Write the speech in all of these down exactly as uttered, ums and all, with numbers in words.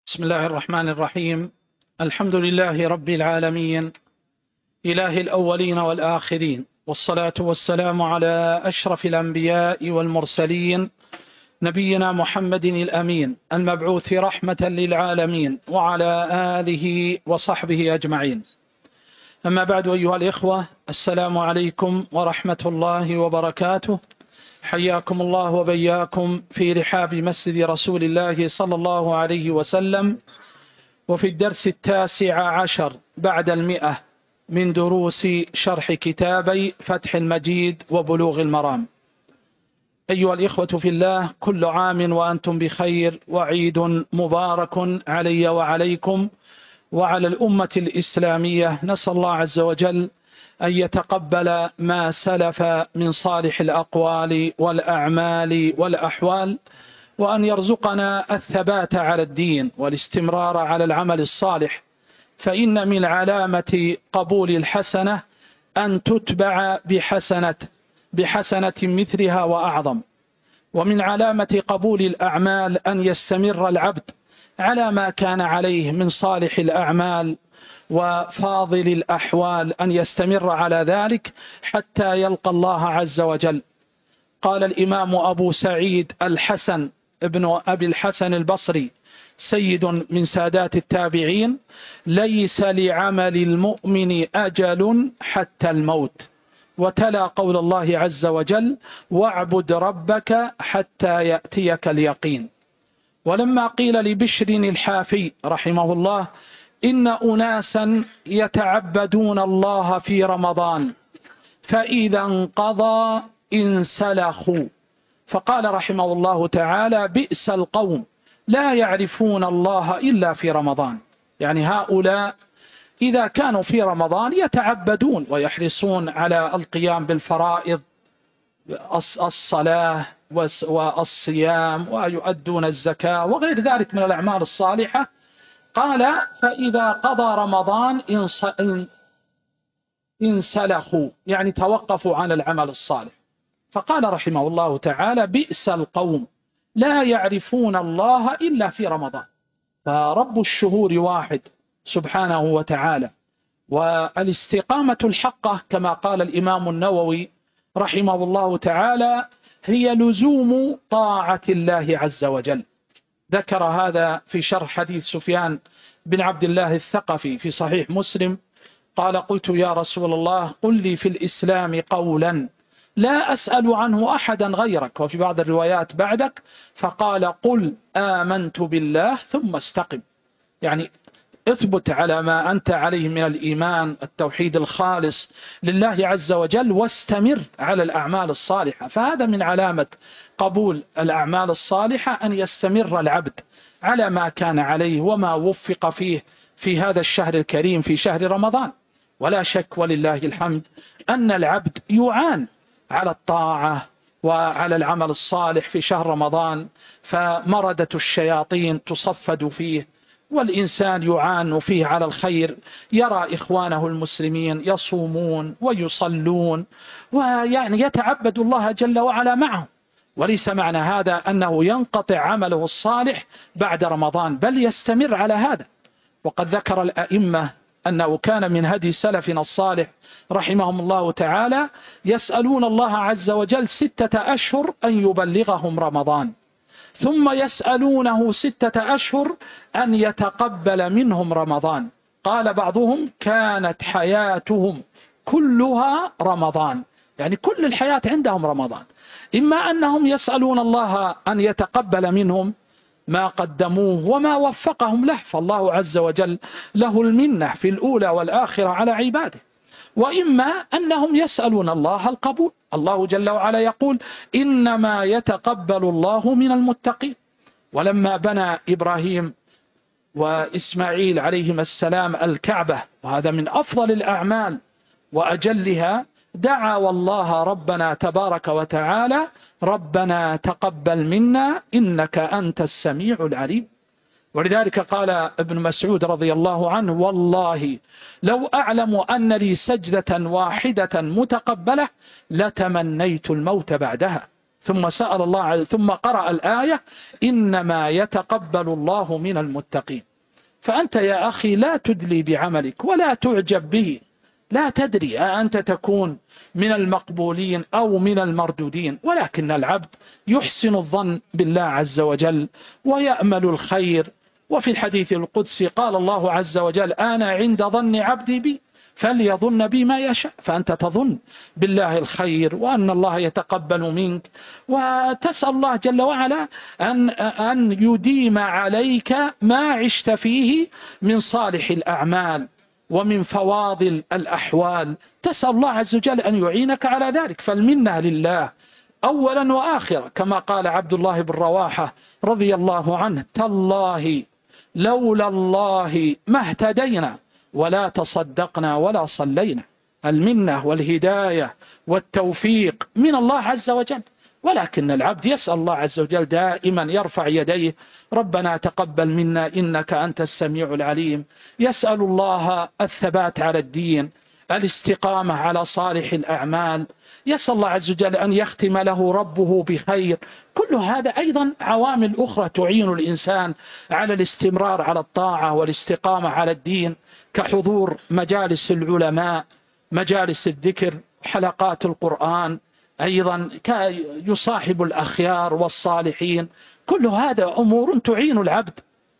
بسم الله الرحمن الرحيم. الحمد لله رب العالمين، إله الأولين والآخرين، والصلاة والسلام على أشرف الأنبياء والمرسلين، نبينا محمد الأمين المبعوث رحمة للعالمين، وعلى آله وصحبه أجمعين. أما بعد، أيها الإخوة، السلام عليكم ورحمة الله وبركاته. حياكم الله وبياكم في رحاب مسجد رسول الله صلى الله عليه وسلم، وفي الدرس التاسع عشر بعد المئة من دروس شرح كتابي فتح المجيد وبلوغ المرام. أيها الإخوة في الله، كل عام وأنتم بخير، وعيد مبارك علي وعليكم وعلى الأمة الإسلامية. نسأل الله عز وجل أن يتقبل ما سلف من صالح الأقوال والأعمال والأحوال، وأن يرزقنا الثبات على الدين والاستمرار على العمل الصالح، فإن من علامة قبول الحسنة أن تتبع بحسنة بحسنة مثلها وأعظم، ومن علامة قبول الأعمال أن يستمر العبد على ما كان عليه من صالح الأعمال وفاضل الأحوال، أن يستمر على ذلك حتى يلقى الله عز وجل. قال الإمام أبو سعيد الحسن ابن أبي الحسن البصري، سيد من سادات التابعين: ليس لعمل المؤمن أجل حتى الموت. وتلا قول الله عز وجل: واعبد ربك حتى يأتيك اليقين. ولما قيل لبشر الحافي رحمه الله: إن أناسا يتعبدون الله في رمضان فإذا انقضى انسلخوا، فقال رحمه الله تعالى: بئس القوم لا يعرفون الله إلا في رمضان. يعني هؤلاء إذا كانوا في رمضان يتعبدون ويحرصون على القيام بالفرائض، الصلاة والصيام، ويؤدون الزكاة وغير ذلك من الأعمال الصالحة. قال: فإذا قضى رمضان انسلخوا، يعني توقفوا عن العمل الصالح. فقال رحمه الله تعالى: بئس القوم لا يعرفون الله إلا في رمضان. فرب الشهور واحد سبحانه وتعالى، والاستقامة الحقة كما قال الإمام النووي رحمه الله تعالى هي لزوم طاعة الله عز وجل. ذكر هذا في شرح حديث سفيان بن عبد الله الثقفي في صحيح مسلم. قال: قلت يا رسول الله، قل لي في الإسلام قولا لا أسأل عنه أحدا غيرك، وفي بعض الروايات بعدك. فقال: قل آمنت بالله ثم استقم. يعني اثبت على ما أنت عليه من الإيمان، التوحيد الخالص لله عز وجل، واستمر على الأعمال الصالحة. فهذا من علامة قبول الأعمال الصالحة أن يستمر العبد على ما كان عليه وما وفق فيه في هذا الشهر الكريم، في شهر رمضان. ولا شك ولله الحمد أن العبد يعان على الطاعة وعلى العمل الصالح في شهر رمضان، فمردة الشياطين تصفد فيه، والإنسان يعان فيه على الخير، يرى إخوانه المسلمين يصومون ويصلون ويعني يتعبد الله جل وعلا معهم. وليس معنى هذا أنه ينقطع عمله الصالح بعد رمضان، بل يستمر على هذا. وقد ذكر الأئمة أنه كان من هدي سلفنا الصالح رحمهم الله تعالى يسألون الله عز وجل ستة أشهر أن يبلغهم رمضان، ثم يسألونه ستة أشهر أن يتقبل منهم رمضان. قال بعضهم: كانت حياتهم كلها رمضان، يعني كل الحياة عندهم رمضان. إما أنهم يسألون الله أن يتقبل منهم ما قدموه وما وفقهم له، فالله عز وجل له المنة في الأولى والآخرة على عباده، وإما أنهم يسألون الله القبول. الله جل وعلا يقول: إنما يتقبل الله من المتقين. ولما بنى إبراهيم وإسماعيل عليهما السلام الكعبة، وهذا من أفضل الأعمال وأجلها، دعا والله ربنا تبارك وتعالى: ربنا تقبل منا إنك أنت السميع العليم. ولذلك قال ابن مسعود رضي الله عنه: والله لو أعلم أن لي سجدة واحدة متقبلة لتمنيت الموت بعدها. ثم سأل الله ثم قرأ الآية إنما يتقبل الله من المتقين. فأنت يا أخي لا تدلي بعملك ولا تعجب به، لا تدري أنت تكون من المقبولين أو من المردودين، ولكن العبد يحسن الظن بالله عز وجل ويأمل الخير. وفي الحديث القدسي قال الله عز وجل أنا عند ظن عبدي بي فليظن بي ما يشاء. فأنت تظن بالله الخير وأن الله يتقبل منك، وتسأل الله جل وعلا أن, أن يديم عليك ما عشت فيه من صالح الأعمال ومن فواضل الأحوال. تسأل الله عز وجل أن يعينك على ذلك، فالمنة لله أولا وآخرا، كما قال عبد الله بن رواحة رضي الله عنه تالله لولا الله ما اهتدينا ولا تصدقنا ولا صلينا. المنة والهداية والتوفيق من الله عز وجل، ولكن العبد يسأل الله عز وجل دائما، يرفع يديه ربنا تقبل منا إنك أنت السميع العليم، يسأل الله الثبات على الدين، الاستقامة على صالح الأعمال، يسأل الله عز وجل أن يختم له ربه بخير. كل هذا أيضا عوامل أخرى تعين الإنسان على الاستمرار على الطاعة والاستقامة على الدين، كحضور مجالس العلماء، مجالس الذكر، حلقات القرآن، أيضا يصاحب الأخيار والصالحين. كل هذا أمور تعين العبد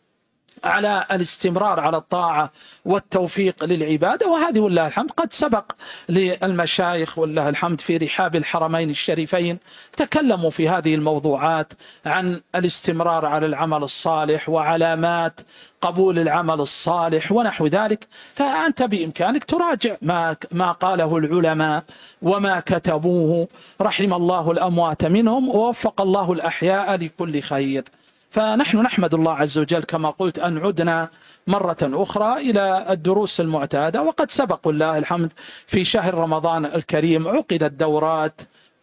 على الاستمرار على الطاعة والتوفيق للعبادة. وهذه والله الحمد قد سبق للمشايخ والله الحمد في رحاب الحرمين الشريفين تكلموا في هذه الموضوعات عن الاستمرار على العمل الصالح وعلامات قبول العمل الصالح ونحو ذلك. فأنت بإمكانك تراجع ما ما قاله العلماء وما كتبوه رحم الله الأموات منهم ووفق الله الأحياء لكل خير. فنحن نحمد الله عز وجل كما قلت أن عدنا مرة أخرى إلى الدروس المعتادة، وقد سبق الله الحمد في شهر رمضان الكريم عقدت دورات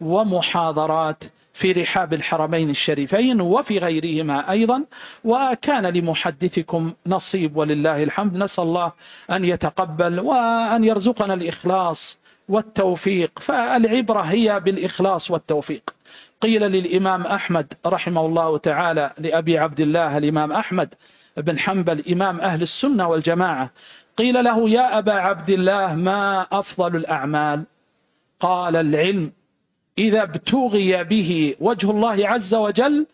ومحاضرات في رحاب الحرمين الشريفين وفي غيرهما أيضا، وكان لمحدثكم نصيب ولله الحمد. نسأل الله أن يتقبل وأن يرزقنا الإخلاص والتوفيق، فالعبرة هي بالإخلاص والتوفيق. قيل للإمام أحمد رحمه الله تعالى لأبي عبد الله الإمام أحمد بن حنبل إمام أهل السنة والجماعة، قيل له يا أبا عبد الله ما أفضل الأعمال؟ قال العلم إذا ابتغي به وجه الله عز وجل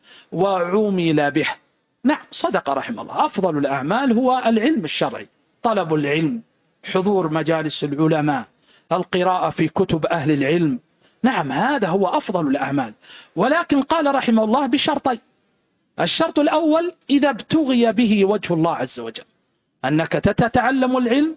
وعمل به. نعم صدق رحمه الله، أفضل الأعمال هو العلم الشرعي، طلب العلم، حضور مجالس العلماء، القراءة في كتب أهل العلم. نعم هذا هو أفضل الأعمال، ولكن قال رحمه الله بشرطين. الشرط الأول إذا ابتغي به وجه الله عز وجل، أنك تتعلم العلم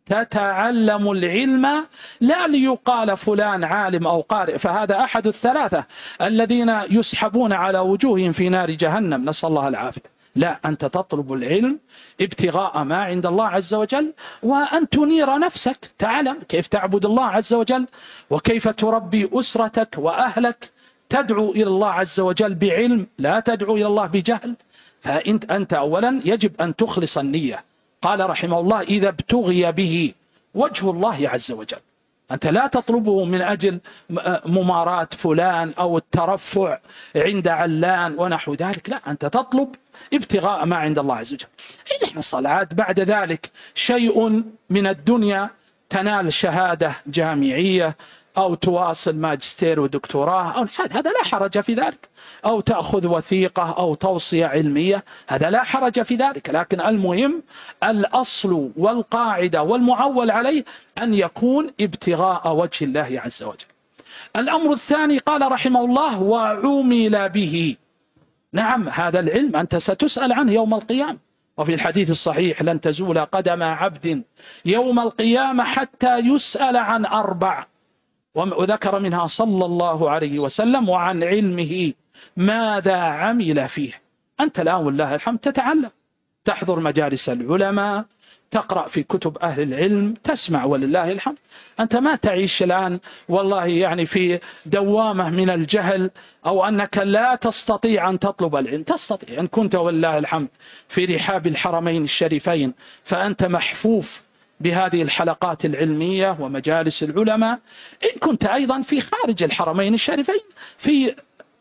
تتعلم العلم لا ليقال فلان عالم أو قارئ، فهذا أحد الثلاثة الذين يسحبون على وجوههم في نار جهنم، نسأل الله العافية. لا، أنت تطلب العلم ابتغاء ما عند الله عز وجل، وأن تنير نفسك، تعلم كيف تعبد الله عز وجل وكيف تربي أسرتك وأهلك، تدعو إلى الله عز وجل بعلم، لا تدعو إلى الله بجهل. فأنت أنت أولا يجب أن تخلص النية. قال رحمه الله إذا ابتغي به وجه الله عز وجل، أنت لا تطلبه من أجل مماراة فلان أو الترفع عند علان ونحو ذلك، لا، أنت تطلب ابتغاء ما عند الله عز وجل. إن حصل عاد بعد ذلك شيء من الدنيا، تنال شهادة جامعية أو تواصل ماجستير ودكتوراه أو هذا لا حرج في ذلك، أو تأخذ وثيقة أو توصية علمية، هذا لا حرج في ذلك. لكن المهم الأصل والقاعدة والمعول عليه أن يكون ابتغاء وجه الله عز وجل. الأمر الثاني قال رحمه الله وعمل به. نعم هذا العلم أنت ستسأل عنه يوم القيامة، وفي الحديث الصحيح لن تزول قدم عبد يوم القيامة حتى يسأل عن أربع، وذكر منها صلى الله عليه وسلم وعن علمه ماذا عمل فيه. أنت الآن والله الحمد تتعلم، تحضر مجالس العلماء، تقرأ في كتب أهل العلم، تسمع ولله الحمد. أنت ما تعيش الآن والله يعني في دوامة من الجهل أو أنك لا تستطيع أن تطلب العلم. تستطيع إن كنت والله الحمد في رحاب الحرمين الشريفين، فأنت محفوف بهذه الحلقات العلمية ومجالس العلماء. إن كنت أيضا في خارج الحرمين الشريفين في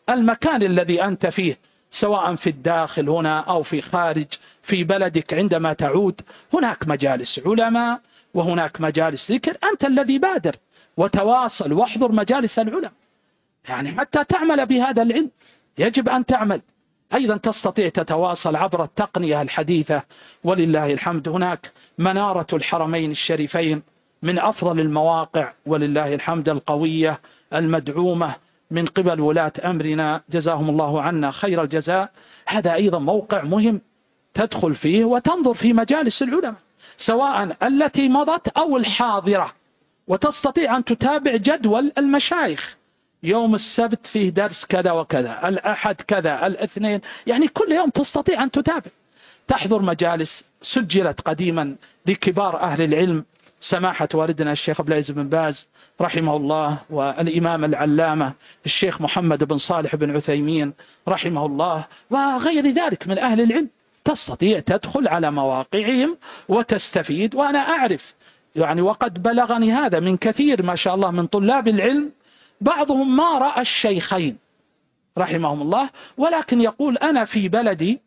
المكان الذي أنت فيه، سواء في الداخل هنا أو في خارج في بلدك، عندما تعود هناك مجالس علماء وهناك مجالس ذكر، أنت الذي بادر وتواصل واحضر مجالس العلماء، يعني حتى تعمل بهذا العلم يجب أن تعمل. أيضا تستطيع تتواصل عبر التقنية الحديثة ولله الحمد. هناك منارة الحرمين الشريفين من أفضل المواقع ولله الحمد القوية المدعومة من قبل ولاة أمرنا جزاهم الله عنا خير الجزاء. هذا أيضا موقع مهم تدخل فيه وتنظر في مجالس العلماء سواء التي مضت أو الحاضرة، وتستطيع أن تتابع جدول المشايخ، يوم السبت فيه درس كذا وكذا، الأحد كذا، الاثنين، يعني كل يوم تستطيع أن تتابع. تحضر مجالس سجلت قديما لكبار أهل العلم، سماحة والدنا الشيخ عبد العزيز بن باز رحمه الله، والإمام العلامة الشيخ محمد بن صالح بن عثيمين رحمه الله، وغير ذلك من أهل العلم. تستطيع تدخل على مواقعهم وتستفيد. وأنا أعرف يعني وقد بلغني هذا من كثير ما شاء الله من طلاب العلم، بعضهم ما رأى الشيخين رحمهم الله، ولكن يقول أنا في بلدي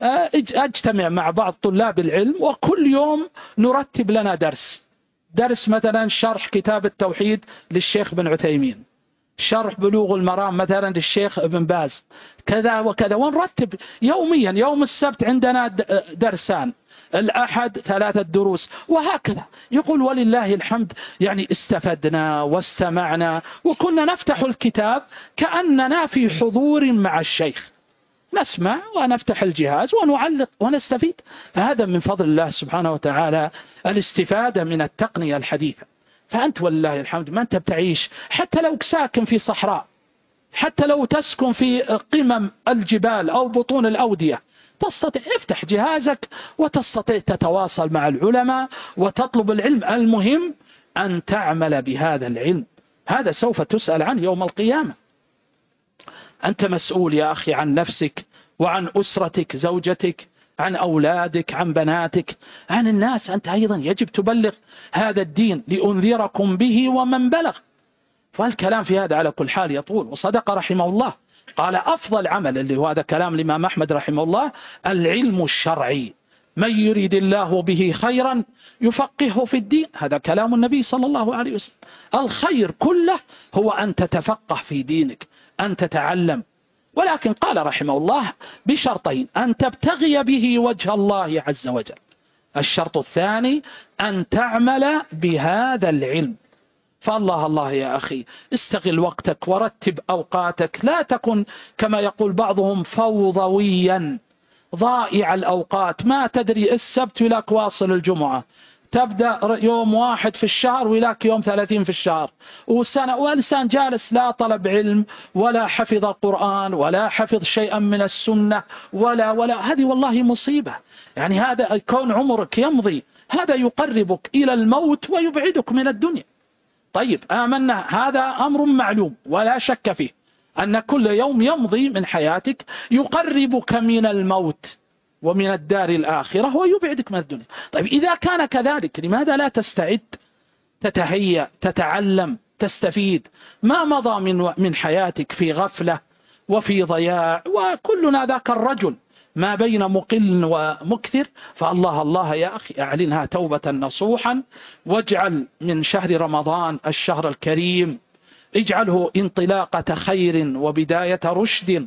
أجتمع مع بعض طلاب العلم وكل يوم نرتب لنا درس درس مثلا شرح كتاب التوحيد للشيخ بن عثيمين، شرح بلوغ المرام مثلا للشيخ ابن باز، كذا وكذا، ونرتب يوميا. يوم السبت عندنا درسان، الأحد ثلاثة دروس، وهكذا. يقول ولله الحمد يعني استفدنا واستمعنا، وكنا نفتح الكتاب كأننا في حضور مع الشيخ، نسمع ونفتح الجهاز ونعلق ونستفيد. فهذا من فضل الله سبحانه وتعالى الاستفادة من التقنية الحديثة. فأنت والله الحمد ما أنت بتعيش، حتى لو ساكن في صحراء، حتى لو تسكن في قمم الجبال أو بطون الأودية، تستطيع افتح جهازك وتستطيع تتواصل مع العلماء وتطلب العلم. المهم أن تعمل بهذا العلم، هذا سوف تسأل عنه يوم القيامة. أنت مسؤول يا أخي عن نفسك وعن أسرتك، زوجتك، عن أولادك، عن بناتك، عن الناس. أنت أيضا يجب تبلغ هذا الدين، لأنذركم به ومن بلغ. فالكلام في هذا على كل حال يطول. وصدق رحمه الله، قال أفضل عمل، اللي هو هذا كلام الإمام أحمد رحمه الله، العلم الشرعي، من يريد الله به خيرا يفقهه في الدين. هذا كلام النبي صلى الله عليه وسلم. الخير كله هو أن تتفقه في دينك، أن تتعلم. ولكن قال رحمه الله بشرطين: أن تبتغي به وجه الله عز وجل. الشرط الثاني أن تعمل بهذا العلم. فالله الله يا أخي، استغل وقتك ورتب أوقاتك، لا تكن كما يقول بعضهم فوضويا ضائع الأوقات. ما تدري السبت ولاك واصل الجمعة، تبدأ يوم واحد في الشهر ولاك يوم ثلاثين في الشهر، وسنة والإنسان جالس لا طلب علم ولا حفظ القرآن ولا حفظ شيئا من السنة ولا ولا هذه والله مصيبة. يعني هذا كون عمرك يمضي، هذا يقربك إلى الموت ويبعدك من الدنيا. طيب آمنا، هذا أمر معلوم ولا شك فيه، أن كل يوم يمضي من حياتك يقربك من الموت ومن الدار الآخرة ويبعدك من الدنيا. طيب إذا كان كذلك، لماذا لا تستعد، تتهيأ، تتعلم، تستفيد؟ ما مضى من من حياتك في غفلة وفي ضياع، وكلنا ذاك الرجل ما بين مقل ومكثر. فالله الله يا أخي، أعلنها توبة نصوحا، واجعل من شهر رمضان الشهر الكريم، اجعله انطلاقة خير وبداية رشد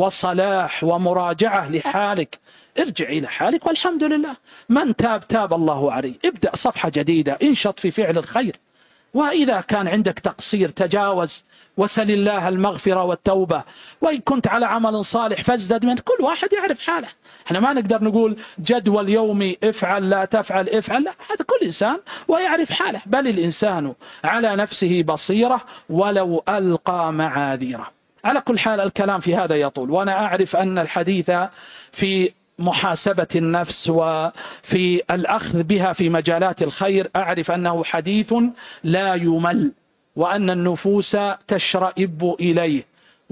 وصلاح ومراجعة لحالك. ارجع إلى حالك والحمد لله. من تاب تاب الله عليه. ابدأ صفحة جديدة، انشط في فعل الخير. وإذا كان عندك تقصير تجاوز وسل الله المغفرة والتوبة. وإن كنت على عمل صالح فازدد منه. كل واحد يعرف حاله. احنا ما نقدر نقول جدول يومي افعل لا تفعل افعل، لا، هذا كل إنسان ويعرف حاله. بل الإنسان على نفسه بصيرة ولو ألقى معاذيره. على كل حال الكلام في هذا يطول، وأنا أعرف أن الحديث في محاسبة النفس وفي الأخذ بها في مجالات الخير، أعرف أنه حديث لا يمل، وأن النفوس تشرئب إليه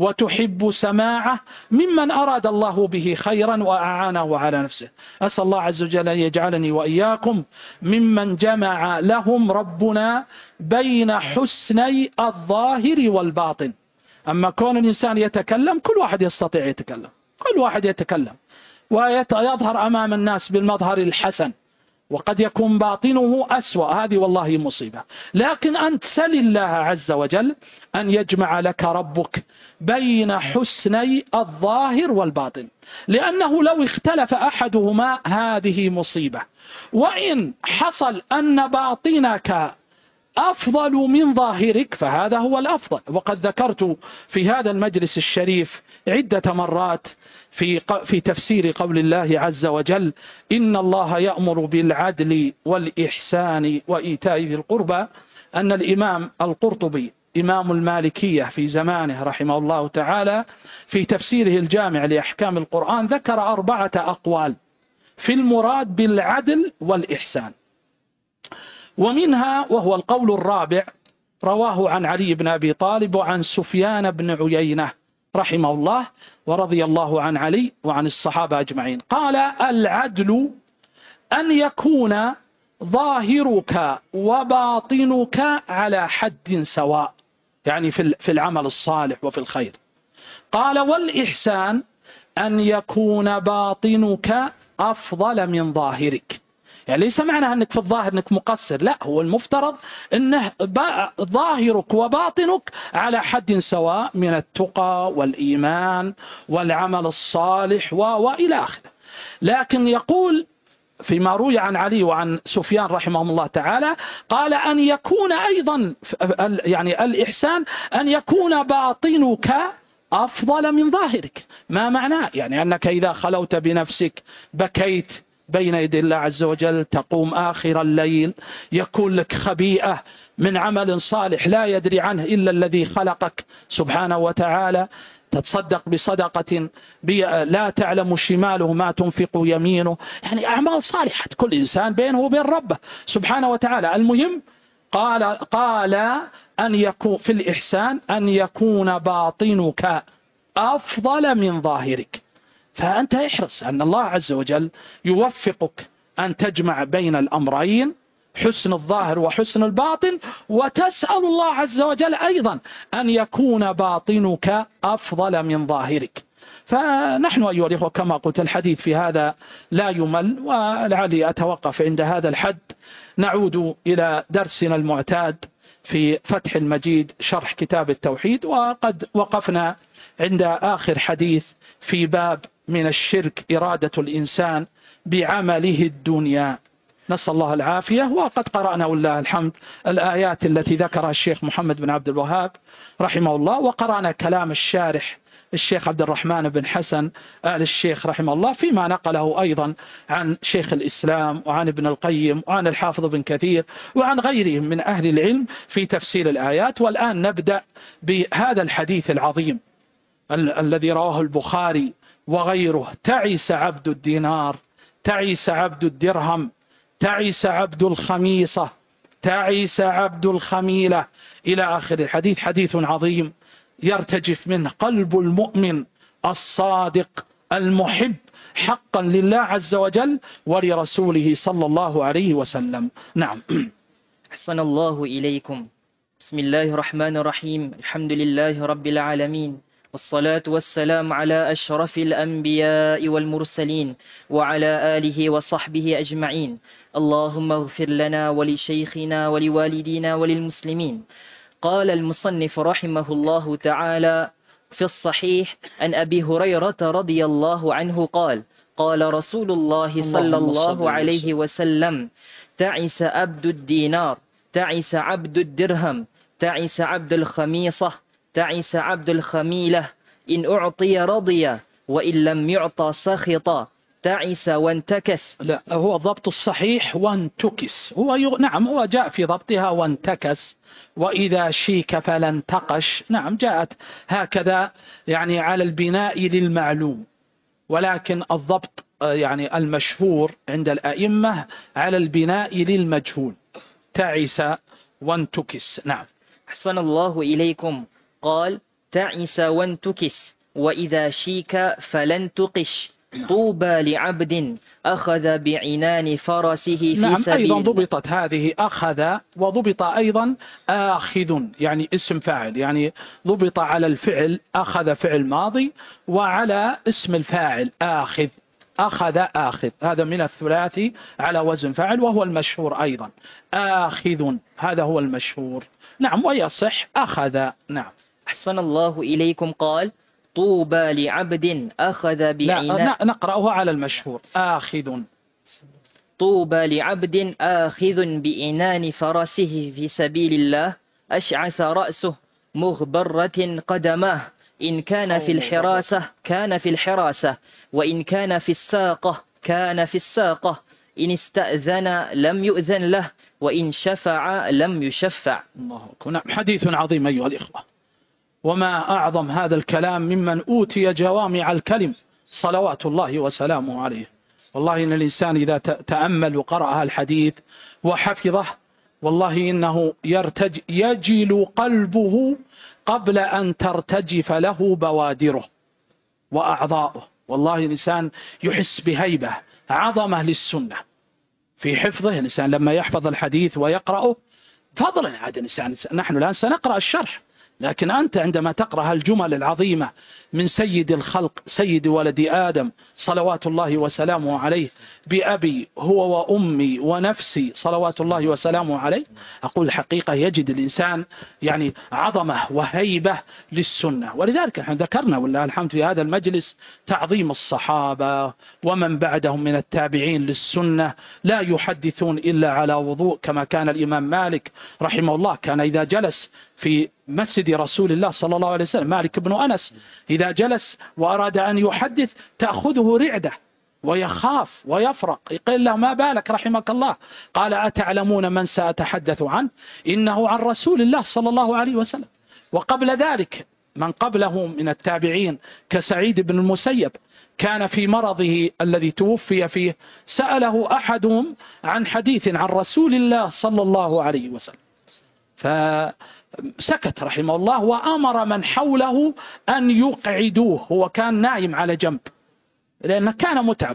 وتحب سماعه ممن أراد الله به خيرا وأعانه على نفسه. أسأل الله عز وجل أن يجعلني وإياكم ممن جمع لهم ربنا بين حسني الظاهر والباطن، أما كون الإنسان يتكلم، كل واحد يستطيع يتكلم، كل واحد يتكلم ويظهر أمام الناس بالمظهر الحسن، وقد يكون باطنه أسوأ، هذه والله مصيبة. لكن أنت سل الله عز وجل أن يجمع لك ربك بين حسني الظاهر والباطن، لأنه لو اختلف أحدهما هذه مصيبة. وإن حصل أن باطنك أفضل من ظاهرك فهذا هو الأفضل. وقد ذكرت في هذا المجلس الشريف عدة مرات في في تفسير قول الله عز وجل: إن الله يأمر بالعدل والإحسان وإيتاء ذي القربى، أن الإمام القرطبي إمام المالكية في زمانه رحمه الله تعالى في تفسيره الجامع لأحكام القرآن ذكر أربعة أقوال في المراد بالعدل والإحسان، ومنها وهو القول الرابع رواه عن علي بن أبي طالب وعن سفيان بن عيينة رحمه الله ورضي الله عن علي وعن الصحابة أجمعين. قال: العدل أن يكون ظاهرك وباطنك على حد سواء، يعني في العمل الصالح وفي الخير. قال: والإحسان أن يكون باطنك أفضل من ظاهرك. يعني ليس معنى أنك في الظاهر أنك مقصر، لا، هو المفترض أنه ظاهرك وباطنك على حد سواء من التقى والإيمان والعمل الصالح وإلى آخره. لكن يقول فيما روي عن علي وعن سفيان رحمه الله تعالى، قال: أن يكون أيضا يعني الإحسان أن يكون باطنك أفضل من ظاهرك. ما معناه؟ يعني أنك إذا خلوت بنفسك بكيت بين يدي الله عز وجل، تقوم آخر الليل، يكون لك خبيئة من عمل صالح لا يدري عنه إلا الذي خلقك سبحانه وتعالى، تتصدق بصدقة لا تعلم شماله ما تنفق يمينه، يعني أعمال صالحة كل إنسان بينه وبين ربه سبحانه وتعالى. المهم قال قال أن يكون في الإحسان أن يكون باطنك أفضل من ظاهرك. فأنت احرص أن الله عز وجل يوفقك أن تجمع بين الأمرين، حسن الظاهر وحسن الباطن، وتسأل الله عز وجل أيضا أن يكون باطنك أفضل من ظاهرك. فنحن أيها الأخوة كما قلت الحديث في هذا لا يمل، ولعلي أتوقف عند هذا الحد. نعود إلى درسنا المعتاد في فتح المجيد شرح كتاب التوحيد، وقد وقفنا عند آخر حديث في باب من الشرك إرادة الإنسان بعمله الدنيا، نسأل الله العافية. وقد قرأنا والله الحمد الآيات التي ذكرها الشيخ محمد بن عبد الوهاب رحمه الله، وقرأنا كلام الشارح الشيخ عبد الرحمن بن حسن آل الشيخ رحمه الله فيما نقله أيضا عن شيخ الإسلام وعن ابن القيم وعن الحافظ بن كثير وعن غيرهم من أهل العلم في تفسير الآيات. والآن نبدأ بهذا الحديث العظيم ال الذي رواه البخاري وغيره: تعس عبد الدينار، تعس عبد الدرهم، تعس عبد الخميصة، تعس عبد الخميلة، إلى آخر الحديث. حديث عظيم يرتجف منه قلب المؤمن الصادق المحب حقا لله عز وجل ولرسوله صلى الله عليه وسلم. نعم. أحسن الله إليكم. بسم الله الرحمن الرحيم. الحمد لله رب العالمين، والصلاة والسلام على أشرف الأنبياء والمرسلين وعلى آله وصحبه أجمعين. اللهم اغفر لنا ولشيخنا ولوالدينا وللمسلمين. قال المصنف رحمه الله تعالى في الصحيح عن أبي هريرة رضي الله عنه قال: قال رسول الله صلى الله عليه وسلم: تعس عبد الدينار، تعس عبد الدرهم، تعس عبد الخميصة، تعس عبد الخميلة، إن أعطي رضي وإن لم يعطى سخط، تعس وانتكس. لا، هو ضبط الصحيح وانتكس، هو ي... نعم هو جاء في ضبطها وانتكس، وإذا شيك فلن تقش، نعم جاءت هكذا يعني على البناء للمعلوم، ولكن الضبط يعني المشهور عند الأئمة على البناء للمجهول، تعس وانتكس. نعم. أحسن الله إليكم. قال: تعس وانتكس، وإذا شيك فلن تقش، طوبى لعبد أخذ بعنان فرسه في نعم سبيل أيضا الله. ضبطت هذه أخذ، وضبط أيضا آخذ يعني اسم فاعل، يعني ضبط على الفعل أخذ فعل ماضي وعلى اسم الفاعل آخذ، أخذ آخذ، هذا من الثلاثي على وزن فاعل وهو المشهور أيضا آخذ، هذا هو المشهور. نعم ويصح أخذ. نعم. أحسن الله إليكم. قال طوبى لعبد أخذ بعنان. لا نقرأه على المشهور آخذ. طوبى لعبد آخذ بعنان فرسه في سبيل الله أشعث رأسه مغبرة قدماه إن كان في الحراسة كان في الحراسة وإن كان في الساقة كان في الساقة إن استأذن لم يؤذن له وإن شفع لم يشفع. الله أكبر. نعم حديث عظيم أيها الإخوة، وما أعظم هذا الكلام ممن أوتي جوامع الكلم صلوات الله وسلامه عليه. والله إن الإنسان إذا تأمل وقرأ الحديث وحفظه والله إنه يرتج يجل قلبه قبل أن ترتجف له بوادره وأعضاؤه. والله الإنسان يحس بهيبة عظمة للسنة في حفظه. الإنسان لما يحفظ الحديث ويقرأه فضلا عاد الإنسان، نحن الآن سنقرأ الشرح، لكن أنت عندما تقرأ الجمل العظيمة من سيد الخلق سيد ولد آدم صلوات الله وسلامه عليه، بأبي هو وأمي ونفسي صلوات الله وسلامه عليه، أقول الحقيقة يجد الإنسان يعني عظمة وهيبة للسنة. ولذلك نحن ذكرنا والله الحمد في هذا المجلس تعظيم الصحابة ومن بعدهم من التابعين للسنة، لا يحدثون إلا على وضوء كما كان الإمام مالك رحمه الله، كان إذا جلس في مسجد رسول الله صلى الله عليه وسلم مالك بن أنس إذا جلس وأراد أن يحدث تأخذه رعدة ويخاف ويفرق، يقول له ما بالك رحمك الله؟ قال أتعلمون من سأتحدث عنه؟ إنه عن رسول الله صلى الله عليه وسلم. وقبل ذلك من قبله من التابعين كسعيد بن المسيب كان في مرضه الذي توفي فيه سأله أحدهم عن حديث عن رسول الله صلى الله عليه وسلم فسكت رحمه الله وأمر من حوله أن يقعدوه، هو كان نايم على جنب لأنه كان متعب،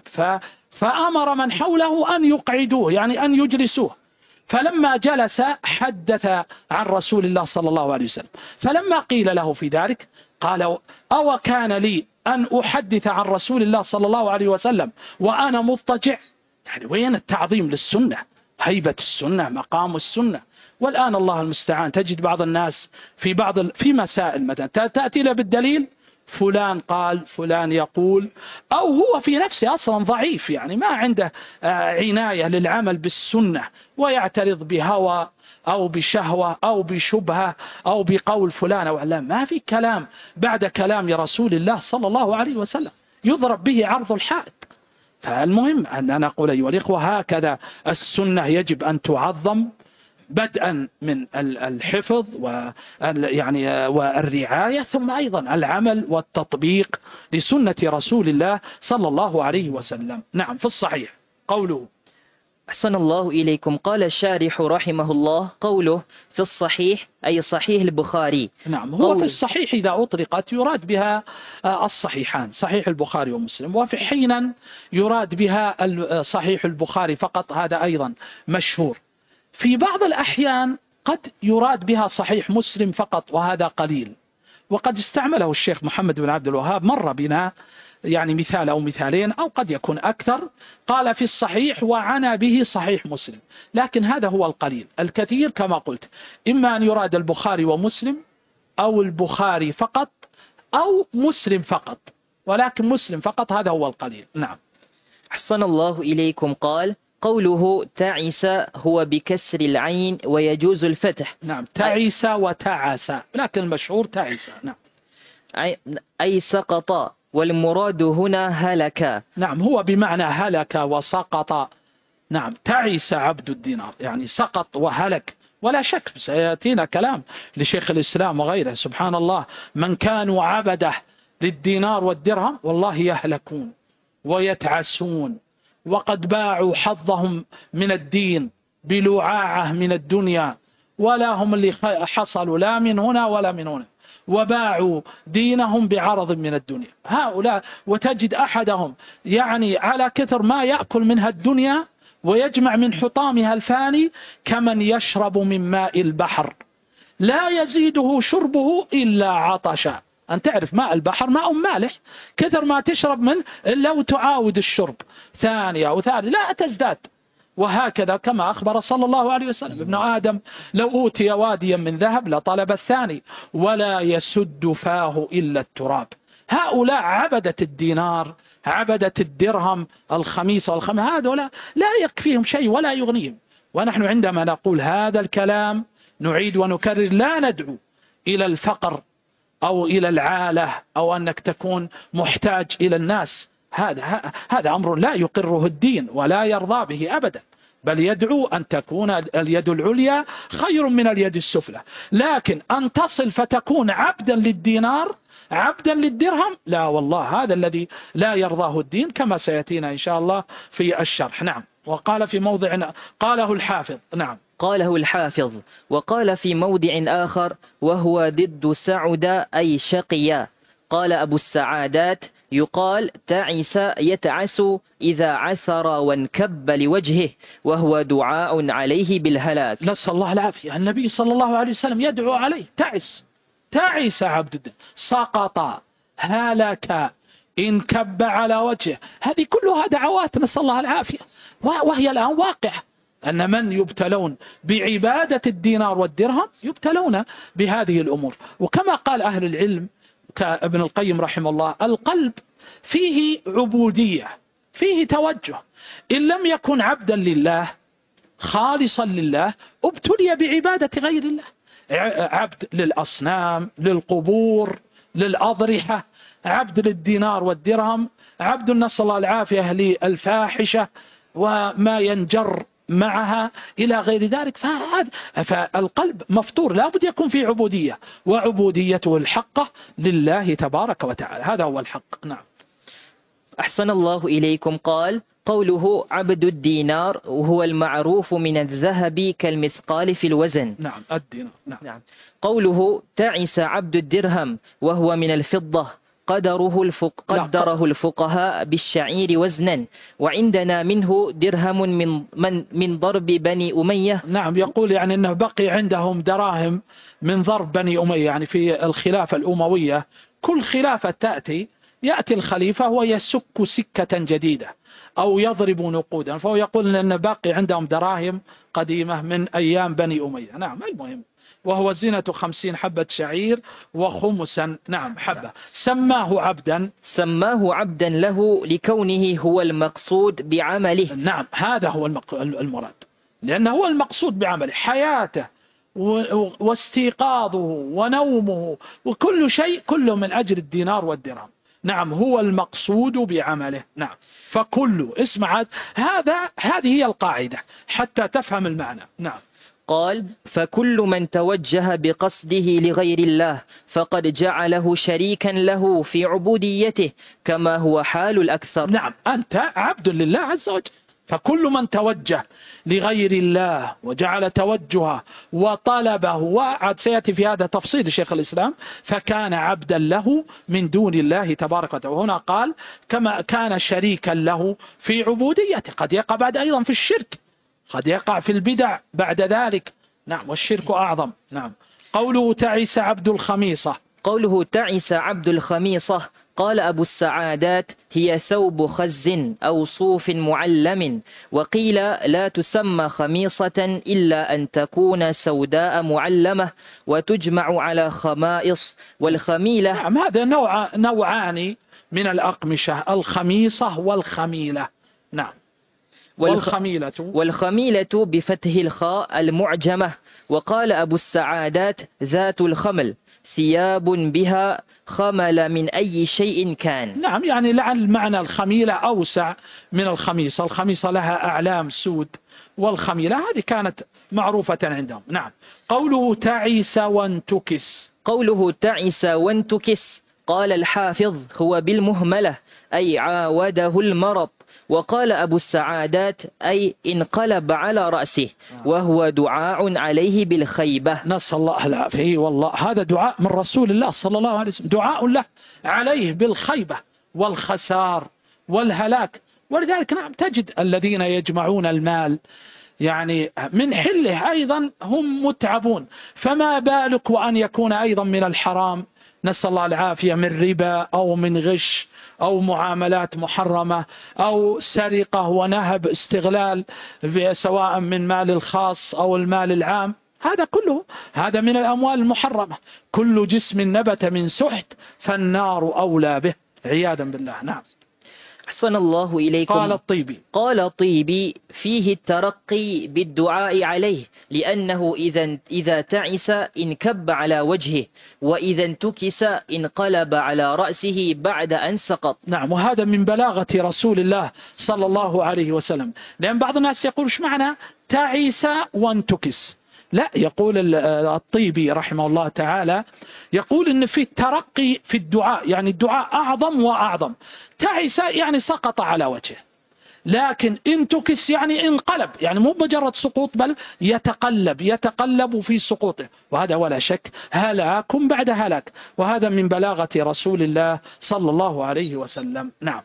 فأمر من حوله أن يقعدوه يعني أن يجلسوه. فلما جلس حدث عن رسول الله صلى الله عليه وسلم، فلما قيل له في ذلك قال أو كان لي أن أحدث عن رسول الله صلى الله عليه وسلم وأنا مضطجع؟ يعني وين التعظيم للسنة، هيبة السنة، مقام السنة. والآن الله المستعان تجد بعض الناس في بعض في مسائل مثلا تأتي له بالدليل فلان قال فلان يقول، أو هو في نفسه أصلا ضعيف يعني ما عنده عناية للعمل بالسنة ويعترض بهوى أو بشهوة أو بشبهة أو بقول فلان أو علان. ما في كلام بعد كلام رسول الله صلى الله عليه وسلم يضرب به عرض الحائط. فالمهم أن نقول أيها الإخوة هكذا السنة يجب أن تعظم بدءا من الحفظ ويعني والرعاية، ثم أيضا العمل والتطبيق لسنة رسول الله صلى الله عليه وسلم. نعم في الصحيح قوله. أحسن الله إليكم. قال الشارح رحمه الله قوله في الصحيح أي صحيح البخاري. نعم هو في الصحيح إذا أطلقت يراد بها الصحيحان صحيح البخاري ومسلم، وفي حينا يراد بها صحيح البخاري فقط، هذا أيضا مشهور. في بعض الأحيان قد يراد بها صحيح مسلم فقط وهذا قليل، وقد استعمله الشيخ محمد بن عبد الوهاب مر بنا يعني مثال أو مثالين أو قد يكون أكثر، قال في الصحيح وعنى به صحيح مسلم، لكن هذا هو القليل. الكثير كما قلت إما أن يراد البخاري ومسلم أو البخاري فقط أو مسلم فقط، ولكن مسلم فقط هذا هو القليل. نعم. أحسن الله إليكم. قال قوله تعس هو بكسر العين ويجوز الفتح. نعم تعس وتعس لكن المشهور تعس. نعم أي سقط، والمراد هنا هلك. نعم هو بمعنى هلك وسقط. نعم تعس عبد الدينار يعني سقط وهلك، ولا شك سيأتينا كلام لشيخ الإسلام وغيره سبحان الله من كانوا عبده للدينار والدرهم والله يهلكون ويتعسون وقد باعوا حظهم من الدين بلعاعة من الدنيا ولا هم اللي حصلوا لا من هنا ولا من هنا، وباعوا دينهم بعرض من الدنيا هؤلاء. وتجد أحدهم يعني على كثر ما يأكل منها الدنيا ويجمع من حطامها الفاني كمن يشرب من ماء البحر لا يزيده شربه إلا عطشا. أن تعرف ماء البحر ماء مالح، كثر ما تشرب منه إلا وتعاود الشرب ثانية أو ثالثة لا تزداد. وهكذا كما أخبر صلى الله عليه وسلم ابن آدم لو أوتي واديا من ذهب لطلب الثاني ولا يسد فاه إلا التراب. هؤلاء عبدة الدينار، عبدة الدرهم، الخميصة والخميس، هذولا لا يكفيهم شيء ولا يغنيهم. ونحن عندما نقول هذا الكلام نعيد ونكرر، لا ندعو إلى الفقر أو إلى العالة أو أنك تكون محتاج إلى الناس. هذا هذا أمر لا يقره الدين ولا يرضى به أبدا، بل يدعو أن تكون اليد العليا خير من اليد السفلى. لكن أن تصل فتكون عبدا للدينار عبدا للدرهم، لا والله، هذا الذي لا يرضاه الدين كما سيأتينا إن شاء الله في الشرح. نعم. وقال في موضع قاله الحافظ. نعم. قاله الحافظ وقال في موضع آخر وهو ضد سعد أي شقيا. قال أبو السعادات يقال تعس يتعس إذا عثر وانكب لوجهه، وهو دعاء عليه بالهلاك. نسأل الله العافية. النبي صلى الله عليه وسلم يدعو عليه تعس تعس عبد الدين، سقط، هلك، انكب على وجهه، هذه كلها دعوات نسأل الله العافية. وهي الآن واقعة أن من يبتلون بعبادة الدينار والدرهم يبتلون بهذه الأمور. وكما قال أهل العلم كابن القيم رحمه الله، القلب فيه عبودية، فيه توجه. إن لم يكن عبدا لله خالصا لله ابتلي بعبادة غير الله، عبد للأصنام، للقبور، للأضرحة، عبد للدينار والدرهم، عبد نسأل الله العافية للفاحشة وما ينجر معها إلى غير ذلك. فالقلب مفطور، لا بد يكون فيه عبودية، وعبوديته الحقة لله تبارك وتعالى، هذا هو الحق. نعم. أحسن الله إليكم. قال قوله عبد الدينار وهو المعروف من الذهب كالمثقال في الوزن. نعم الدينار. نعم. نعم. قوله تعس عبد الدرهم وهو من الفضة قدره, الفق قدره الفقهاء بالشعير وزنا، وعندنا منه درهم من, من, من ضرب بني أمية. نعم. يقول يعني أنه بقي عندهم دراهم من ضرب بني أمية، يعني في الخلافة الأموية كل خلافة تأتي يأتي الخليفة ويسك سكة جديدة أو يضرب نقودا، فهو يقول أن باقي عندهم دراهم قديمة من أيام بني أمية. نعم. المهم وهو زينة خمسين حبة شعير وخمسا. نعم حبة. سماه عبدا سماه عبدا له لكونه هو المقصود بعمله. نعم هذا هو المراد، لأنه هو المقصود بعمله، حياته واستيقاظه ونومه وكل شيء كله من أجل الدينار والدرهم. نعم هو المقصود بعمله. نعم. فكل اسمع هذا هذه هي القاعدة حتى تفهم المعنى. نعم. قال فكل من توجه بقصده لغير الله فقد جعله شريكا له في عبوديته كما هو حال الأكثر. نعم أنت عبد لله عز وجل، فكل من توجه لغير الله وجعل توجهه وطلبه، وعد سيأتي في هذا تفصيل شيخ الإسلام، فكان عبدا له من دون الله تبارك وتعالى. وهنا قال كما كان شريكا له في عبوديته، قد يقع بعد أيضا في الشرك، قد يقع في البدع بعد ذلك. نعم والشرك أعظم. نعم. قوله تعس عبد الخميصة. قوله تعس عبد الخميصة قال أبو السعادات هي ثوب خز أو صوف معلم، وقيل لا تسمى خميصة إلا أن تكون سوداء معلمة وتجمع على خمائص. والخميلة نعم هذا نوع نوعان من الأقمشة، الخميصة والخميلة. نعم. والخميلة والخميلة بفتح الخاء المعجمة. وقال أبو السعادات ذات الخمل ثياب بها خمل من أي شيء كان. نعم يعني لعل معنى الخميلة أوسع من الخميصة. الخميصة لها أعلام سود، والخميلة هذه كانت معروفة عندهم. نعم. قوله تعيس وانتكس. قوله تعيس وانتكس قال الحافظ هو بالمهملة أي عاوده المرض. وقال أبو السعادات أي انقلب على رأسه، وهو دعاء عليه بالخيبة. نسأل الله العافية. والله هذا دعاء من رسول الله صلى الله عليه وسلم، دعاء له عليه بالخيبة والخسار والهلاك. ولذلك نعم تجد الذين يجمعون المال يعني من حله أيضا هم متعبون، فما بالك وأن يكون أيضا من الحرام، نسأل الله العافية، من ربا أو من غش أو معاملات محرمة أو سرقة ونهب استغلال سواء من مال الخاص أو المال العام. هذا كله هذا من الأموال المحرمة. كل جسم نبت من سحت فالنار أولى به عياذا بالله. نعم. أحسن الله إليكم. قال الطيبي قال الطيبي فيه الترقي بالدعاء عليه، لأنه إذا إذا تعس انكب على وجهه، وإذا انتكس انقلب على رأسه بعد أن سقط. نعم. وهذا من بلاغة رسول الله صلى الله عليه وسلم، لأن بعض الناس يقول ايش معنى تعس وانتكس؟ لا، يقول الطيبي رحمه الله تعالى يقول إن في الترقي في الدعاء، يعني الدعاء أعظم وأعظم. تعس يعني سقط على وجهه، لكن انتكس يعني انقلب، يعني مو مجرد سقوط بل يتقلب يتقلب في سقوطه، وهذا ولا شك هلاك بعد هلاك. وهذا من بلاغة رسول الله صلى الله عليه وسلم. نعم.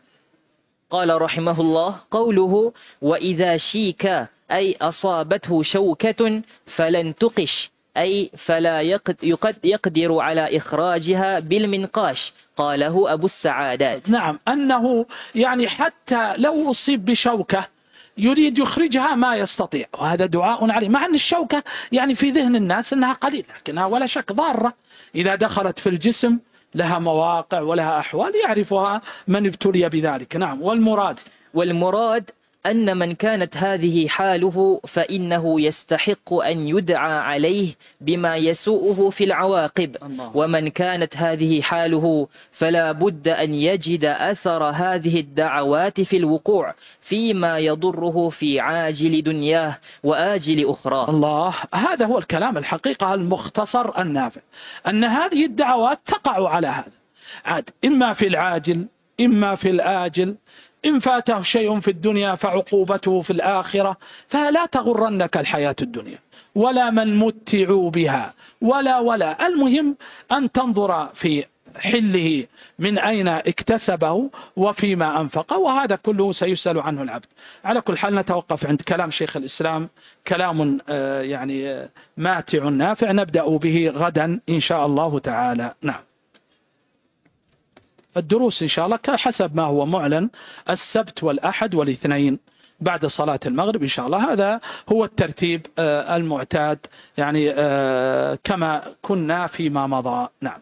قال رحمه الله قوله وإذا شيك أي أصابته شوكة فلن تقش، أي فلا يقدر على إخراجها بالمنقاش. قاله أبو السعادات. نعم، أنه يعني حتى لو أصيب بشوكة يريد يخرجها ما يستطيع، وهذا دعاء عليه، مع أن الشوكة يعني في ذهن الناس أنها قليلة، لكنها ولا شك ضارة إذا دخلت في الجسم، لها مواقع ولها أحوال يعرفها من ابتلي بذلك. نعم. والمراد والمراد أن من كانت هذه حاله فإنه يستحق أن يدعى عليه بما يسوءه في العواقب. الله. ومن كانت هذه حاله فلا بد أن يجد أثر هذه الدعوات في الوقوع فيما يضره في عاجل دنياه وآجل أخرى. الله. هذا هو الكلام الحقيقة المختصر النافع، أن هذه الدعوات تقع على هذا عاد، إما في العاجل إما في الآجل. إن فاته شيء في الدنيا فعقوبته في الآخرة، فلا تغرنك الحياة الدنيا ولا من متعوا بها ولا ولا المهم أن تنظر في حله من أين اكتسبه وفيما أنفقه، وهذا كله سيسأل عنه العبد. على كل حال نتوقف عند كلام شيخ الإسلام، كلام يعني ماتع نافع، نبدأ به غدا إن شاء الله تعالى. نعم. الدروس إن شاء الله حسب ما هو معلن السبت والأحد والاثنين بعد صلاة المغرب إن شاء الله. هذا هو الترتيب المعتاد يعني كما كنا فيما مضى. نعم.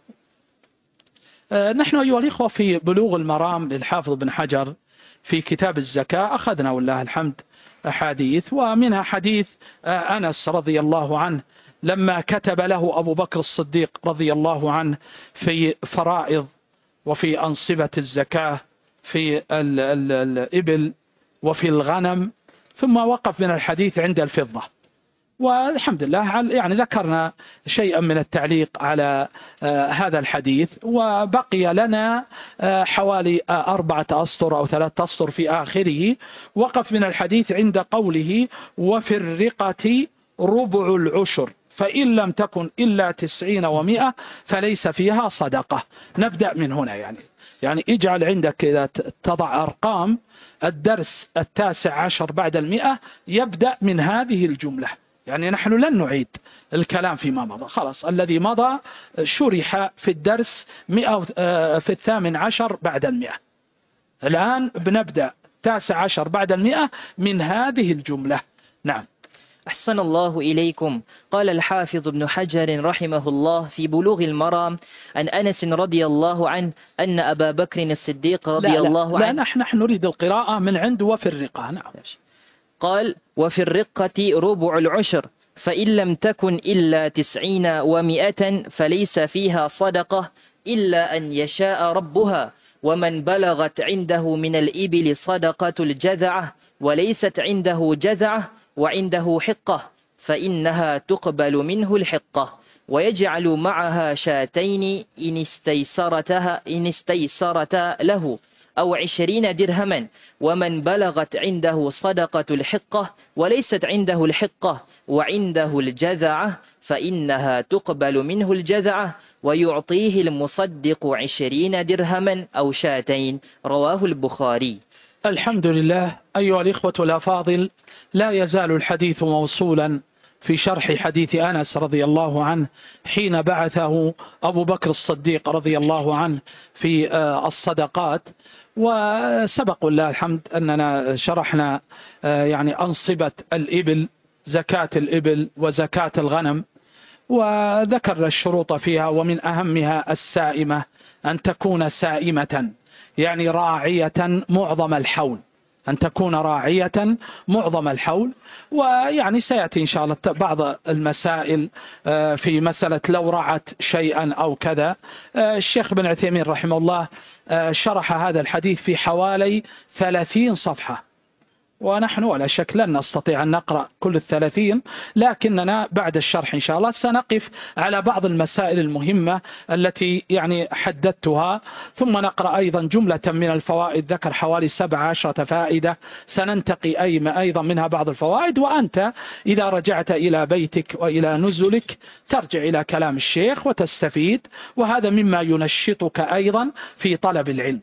نحن أيها الإخوة في بلوغ المرام للحافظ بن حجر في كتاب الزكاة أخذنا والله الحمد أحاديث، ومنها حديث أنس رضي الله عنه لما كتب له أبو بكر الصديق رضي الله عنه في فرائض وفي أنصبة الزكاة في الإبل وفي الغنم، ثم وقف من الحديث عند الفضة. والحمد لله يعني ذكرنا شيئا من التعليق على هذا الحديث، وبقي لنا حوالي أربعة أسطر أو ثلاثة أسطر في آخره. وقف من الحديث عند قوله وفي الرقة ربع العشر فإن لم تكن إلا تسعين ومئة فليس فيها صدقة. نبدأ من هنا، يعني يعني اجعل عندك إذا تضع أرقام الدرس التاسع عشر بعد المئة يبدأ من هذه الجملة. يعني نحن لن نعيد الكلام فيما مضى، خلاص الذي مضى شرح في الدرس مئة في الثامن عشر بعد المئة. الآن بنبدأ تاسع عشر بعد المئة من هذه الجملة. نعم. أحسن الله إليكم. قال الحافظ ابن حجر رحمه الله في بلوغ المرام عن أنس رضي الله عنه أن أبا بكر الصديق رضي لا الله لا عنه. لا نحن نحن نريد القراءة من عند وفي الرقة. نعم. قال وفي الرقة ربع العشر فإن لم تكن إلا تسعين ومئة فليس فيها صدقة إلا أن يشاء ربها. ومن بلغت عنده من الإبل صدقة الجذعة وليست عنده جذعة وعنده حقة فإنها تقبل منه الحقة. ويجعل معها شاتين إن استيسرتها إن استيسرتا له أو عشرين درهما. ومن بلغت عنده صدقة الحقة وليست عنده الحقة وعنده الجذعة فإنها تقبل منه الجذعة ويعطيه المصدق عشرين درهما أو شاتين. رواه البخاري. الحمد لله. أيها الإخوة الأفاضل، لا يزال الحديث موصولا في شرح حديث أنس رضي الله عنه حين بعثه أبو بكر الصديق رضي الله عنه في الصدقات. وسبق الله الحمد أننا شرحنا يعني أنصبة الإبل، زكاة الإبل وزكاة الغنم، وذكر الشروط فيها، ومن أهمها السائمة، أن تكون سائمة يعني راعية معظم الحول، أن تكون راعية معظم الحول. ويعني سيأتي إن شاء الله بعض المسائل في مسألة لو رعت شيئا أو كذا. الشيخ بن عثيمين رحمه الله شرح هذا الحديث في حوالي ثلاثين صفحة، ونحن ولا شك لن نستطيع أن نقرأ كل الثلاثين، لكننا بعد الشرح إن شاء الله سنقف على بعض المسائل المهمة التي يعني حددتها، ثم نقرأ أيضا جملة من الفوائد، ذكر حوالي سبع عشرة فائدة، سننتقي أيضا منها بعض الفوائد. وأنت إذا رجعت إلى بيتك وإلى نزلك ترجع إلى كلام الشيخ وتستفيد، وهذا مما ينشطك أيضا في طلب العلم.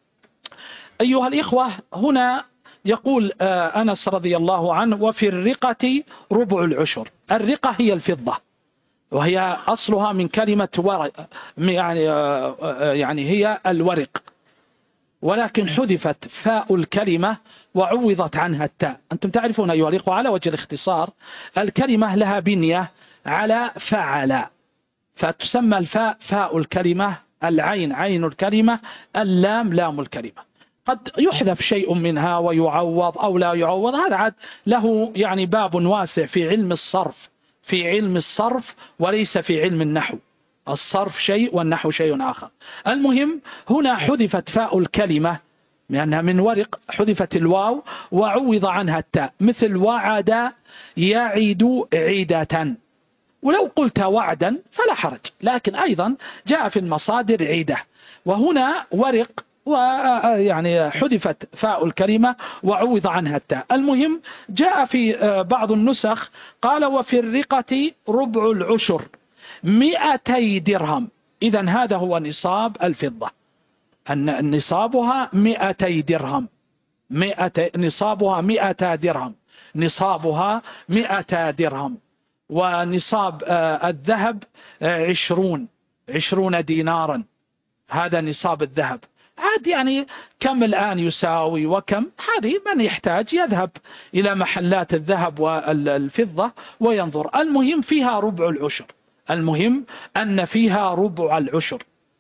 أيها الإخوة، هنا يقول أنس رضي الله عنه: وفي الرقة ربع العشر. الرقة هي الفضة، وهي أصلها من كلمة ورق، يعني يعني هي الورق، ولكن حذفت فاء الكلمة وعوضت عنها التاء. أنتم تعرفون أيها الإخوة على وجه الاختصار الكلمة لها بنية على فعل، فتسمى الفاء فاء الكلمة، العين عين الكلمة، اللام لام الكلمة. قد يحذف شيء منها ويعوض أو لا يعوض، هذا عاد له يعني باب واسع في علم الصرف، في علم الصرف وليس في علم النحو. الصرف شيء والنحو شيء آخر. المهم هنا حذفت فاء الكلمة لأنها من ورق، حذفت الواو وعوض عنها التاء، مثل وعد يعد عيدة. ولو قلت وعدا فلا حرج، لكن أيضا جاء في المصادر عيدة، وهنا ورق ويعني حذفت فاء الكلمة وعوض عنها التاء. المهم جاء في بعض النسخ قال: وفي الرقة ربع العشر مئتي درهم. إذن هذا هو نصاب الفضة، أن نصابها مئتي درهم، مئة نصابها مئة درهم، نصابها مئة درهم. ونصاب الذهب عشرون عشرون دينارا، هذا نصاب الذهب. عاد يعني كم الآن يساوي وكم، هذه من يحتاج يذهب إلى محلات الذهب والفضة وينظر. المهم فيها ربع العشر، المهم أن فيها ربع العشر.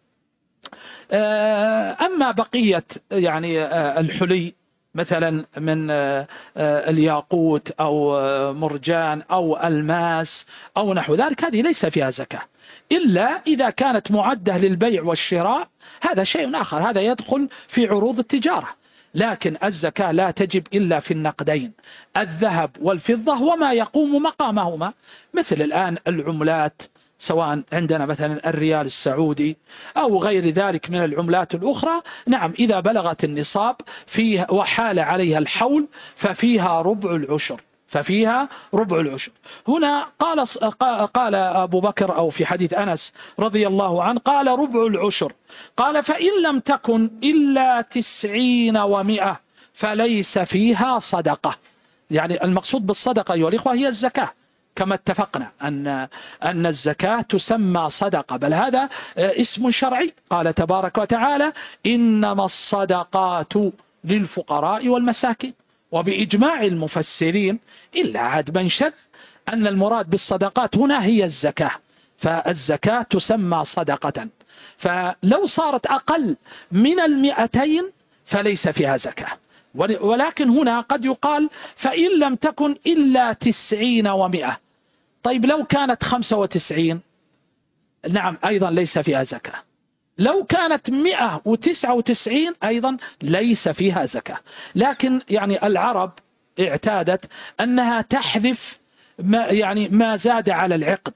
أما بقية يعني الحلي مثلا من الياقوت أو مرجان أو الماس أو نحو ذلك، هذه ليس فيها زكاة إلا إذا كانت معدة للبيع والشراء، هذا شيء آخر، هذا يدخل في عروض التجارة. لكن الزكاة لا تجب إلا في النقدين، الذهب والفضة وما يقوم مقامهما، مثل الآن العملات، سواء عندنا مثلا الريال السعودي أو غير ذلك من العملات الأخرى. نعم إذا بلغت النصاب فيها وحال عليها الحول ففيها ربع العشر، ففيها ربع العشر. هنا قال قال أبو بكر أو في حديث أنس رضي الله عنه قال ربع العشر، قال: فإن لم تكن إلا تسعين ومئة فليس فيها صدقة. يعني المقصود بالصدقة أيها الإخوة هي الزكاة، كما اتفقنا أن أن الزكاة تسمى صدقة، بل هذا اسم شرعي. قال تبارك وتعالى: إنما الصدقات للفقراء والمساكين. وبإجماع المفسرين إلا عاد من شذ أن المراد بالصدقات هنا هي الزكاة، فالزكاة تسمى صدقة. فلو صارت أقل من المئتين فليس فيها زكاة، ولكن هنا قد يقال فإن لم تكن إلا تسعين ومئة. طيب لو كانت خمسة وتسعين، نعم أيضا ليس فيها زكاة. لو كانت مئة وتسعة وتسعين أيضا ليس فيها زكاة. لكن يعني العرب اعتادت أنها تحذف ما يعني ما زاد على العقد،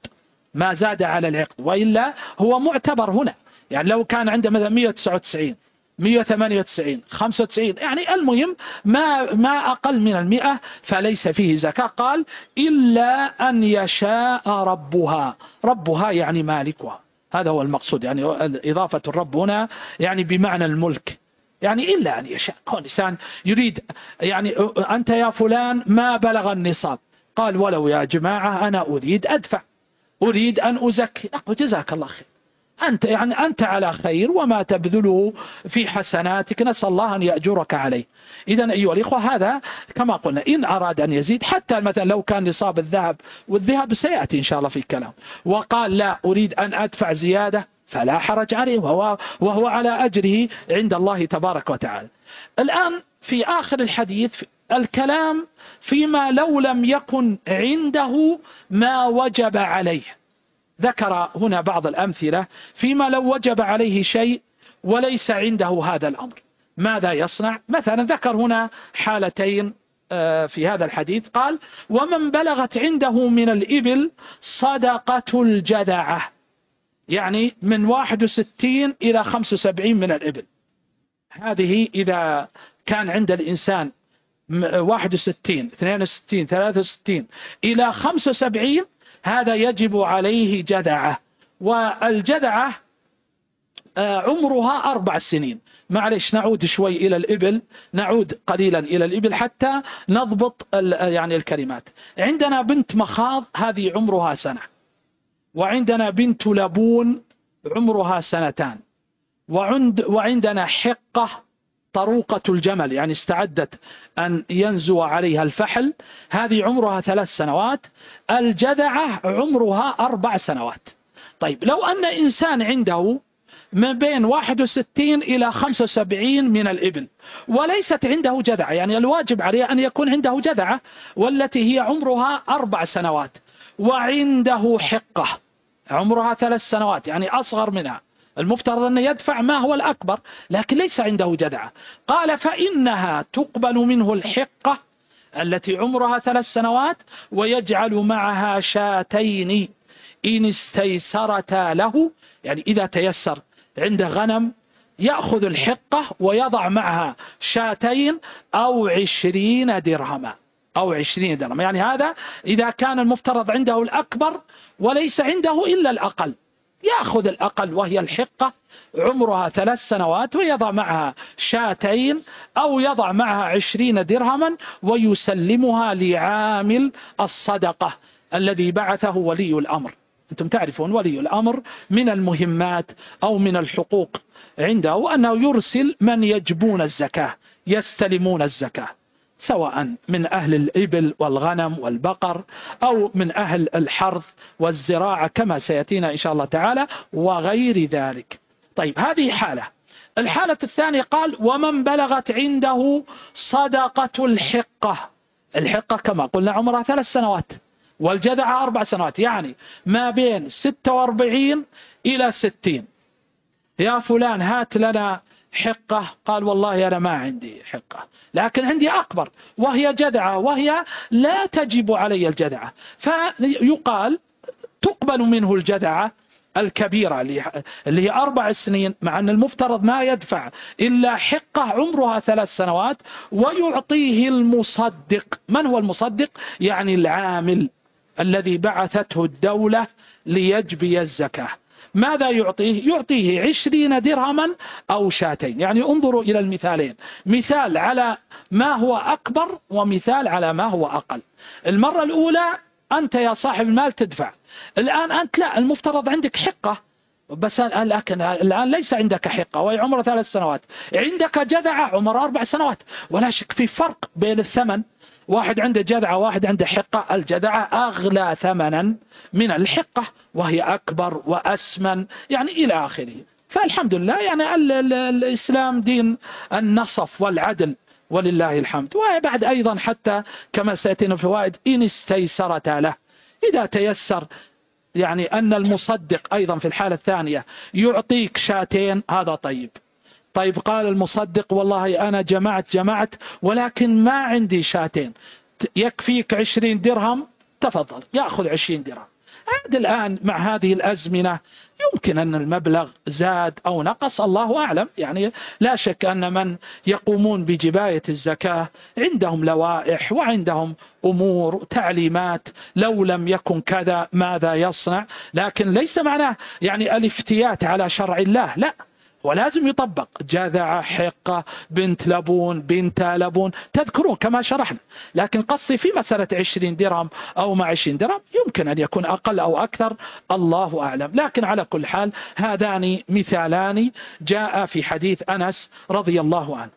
ما زاد على العقد، وإلا هو معتبر هنا. يعني لو كان عنده مثلا مئة وتسعة وتسعين مئة وثمانية وتسعين خمسة وتسعين، يعني المهم ما ما أقل من المئة فليس فيه زكاة. قال إلا أن يشاء ربها، ربها يعني مالكها، هذا هو المقصود. يعني إضافة الرب هنا يعني بمعنى الملك، يعني إلا أن يشاء. هو الإنسان يريد، يعني أنت يا فلان ما بلغ النصاب، قال ولو يا جماعة أنا أريد أدفع، أريد أن أزكي، أقول جزاك الله خير، أنت يعني أنت على خير، وما تبذله في حسناتك نسأل الله أن يأجرك عليه. إذن أيها الإخوة هذا كما قلنا، إن أراد أن يزيد، حتى مثلا لو كان نصاب الذهب، والذهب سيأتي إن شاء الله في الكلام، وقال لا أريد أن أدفع زيادة، فلا حرج عليه، وهو, وهو على أجره عند الله تبارك وتعالى. الآن في آخر الحديث الكلام فيما لو لم يكن عنده ما وجب عليه. ذكر هنا بعض الأمثلة فيما لو وجب عليه شيء وليس عنده هذا الأمر ماذا يصنع. مثلا ذكر هنا حالتين في هذا الحديث، قال ومن بلغت عنده من الإبل صدقة الجذعة، يعني من واحد وستين إلى خمسة وسبعين من الإبل. هذه إذا كان عند الإنسان واحد وستين اثنين وستين ثلاثة وستين إلى خمسة وسبعين، هذا يجب عليه جذعة. والجذعة عمرها أربع سنين. معلش نعود شوي إلى الإبل، نعود قليلا إلى الإبل حتى نضبط يعني الكلمات. عندنا بنت مخاض هذه عمرها سنة، وعندنا بنت لبون عمرها سنتان، وعند وعندنا حقة طروقة الجمل، يعني استعدت أن ينزو عليها الفحل، هذه عمرها ثلاث سنوات. الجذعة عمرها أربع سنوات. طيب لو أن إنسان عنده ما بين واحد وستين إلى خمسة وسبعين من الإبل وليست عنده جذعة، يعني الواجب عليه أن يكون عنده جذعة والتي هي عمرها أربع سنوات، وعنده حقة عمرها ثلاث سنوات يعني أصغر منها، المفترض أن يدفع ما هو الأكبر، لكن ليس عنده جذعة. قال فإنها تقبل منه الحقة التي عمرها ثلاث سنوات، ويجعل معها شاتين إن استيسرتا له، يعني إذا تيسر عنده غنم يأخذ الحقة ويضع معها شاتين أو عشرين درهما أو عشرين درهم. يعني هذا إذا كان المفترض عنده الأكبر وليس عنده إلا الأقل، يأخذ الأقل وهي الحقة عمرها ثلاث سنوات ويضع معها شاتين أو يضع معها عشرين درهما ويسلمها لعامل الصدقة الذي بعثه ولي الأمر. أنتم تعرفون ولي الأمر من المهمات أو من الحقوق عنده أنه يرسل من يجبون الزكاة، يستلمون الزكاة، سواء من أهل الإبل والغنم والبقر أو من أهل الحرث والزراعة كما سيأتينا إن شاء الله تعالى وغير ذلك. طيب هذه حالة. الحالة الثانية قال ومن بلغت عنده صدقة الحقة. الحقة كما قلنا عمرها ثلاث سنوات والجذعة أربع سنوات، يعني ما بين ستة وأربعين إلى ستين. يا فلان هات لنا حقة، قال والله أنا ما عندي حقة لكن عندي أكبر وهي جذعة، وهي لا تجب علي الجذعة، فيقال تقبل منه الجذعة الكبيرة اللي هي أربع سنين، مع أن المفترض ما يدفع إلا حقة عمرها ثلاث سنوات، ويعطيه المصدق. من هو المصدق؟ يعني العامل الذي بعثته الدولة ليجبي الزكاة. ماذا يعطيه؟ يعطيه عشرين درهما أو شاتين. يعني انظروا إلى المثالين، مثال على ما هو أكبر ومثال على ما هو أقل. المرة الأولى أنت يا صاحب المال تدفع، الآن أنت لا، المفترض عندك حقة، بس لكن الآن ليس عندك حقة وهي عمر ثلاث سنوات، عندك جذعة عمر أربع سنوات، ولا شك في فرق بين الثمن، واحد عنده جذعة واحد عنده حقة، الجذعة أغلى ثمنا من الحقة وهي أكبر وأسمن يعني إلى آخره. فالحمد لله يعني ال ال الإسلام دين النصف والعدل ولله الحمد. وبعد أيضا حتى كما سيأتينا في فوائد إن استيسرت له، إذا تيسر يعني أن المصدق أيضا في الحالة الثانية يعطيك شاتين، هذا طيب. طيب قال المصدق والله أنا جمعت جمعت ولكن ما عندي شاتين، يكفيك عشرين درهم، تفضل يأخذ عشرين درهم. عاد الآن مع هذه الأزمنة يمكن أن المبلغ زاد أو نقص، الله أعلم. يعني لا شك أن من يقومون بجباية الزكاة عندهم لوائح وعندهم أمور تعليمات، لو لم يكن كذا ماذا يصنع، لكن ليس معناه يعني الافتيات على شرع الله، لا، ولازم يطبق. جذع، حقة، بنت لبون، بنت لبون، تذكرون كما شرحنا. لكن قصدي في مسألة عشرين درهم أو مع عشرين درهم يمكن أن يكون أقل أو أكثر، الله أعلم. لكن على كل حال هذان مثالان جاء في حديث أنس رضي الله عنه.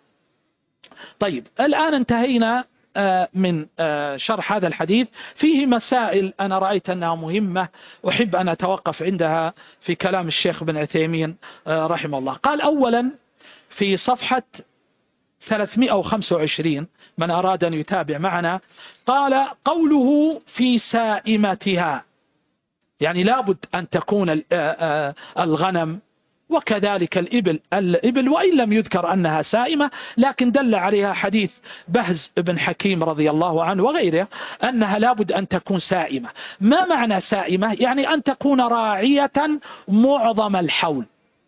طيب الآن انتهينا من شرح هذا الحديث. فيه مسائل أنا رأيت أنها مهمة أحب أن أتوقف عندها في كلام الشيخ بن عثيمين رحمه الله. قال أولا في صفحة ثلاثمئة وخمسة وعشرين، من أراد أن يتابع معنا، قال قوله في سائمتها، يعني لابد أن تكون الغنم وكذلك الإبل الإبل وإن لم يذكر أنها سائمة، لكن دل عليها حديث بهز بن حكيم رضي الله عنه وغيره أنها لابد أن تكون سائمة. ما معنى سائمة؟ يعني أن تكون راعية معظم الحول،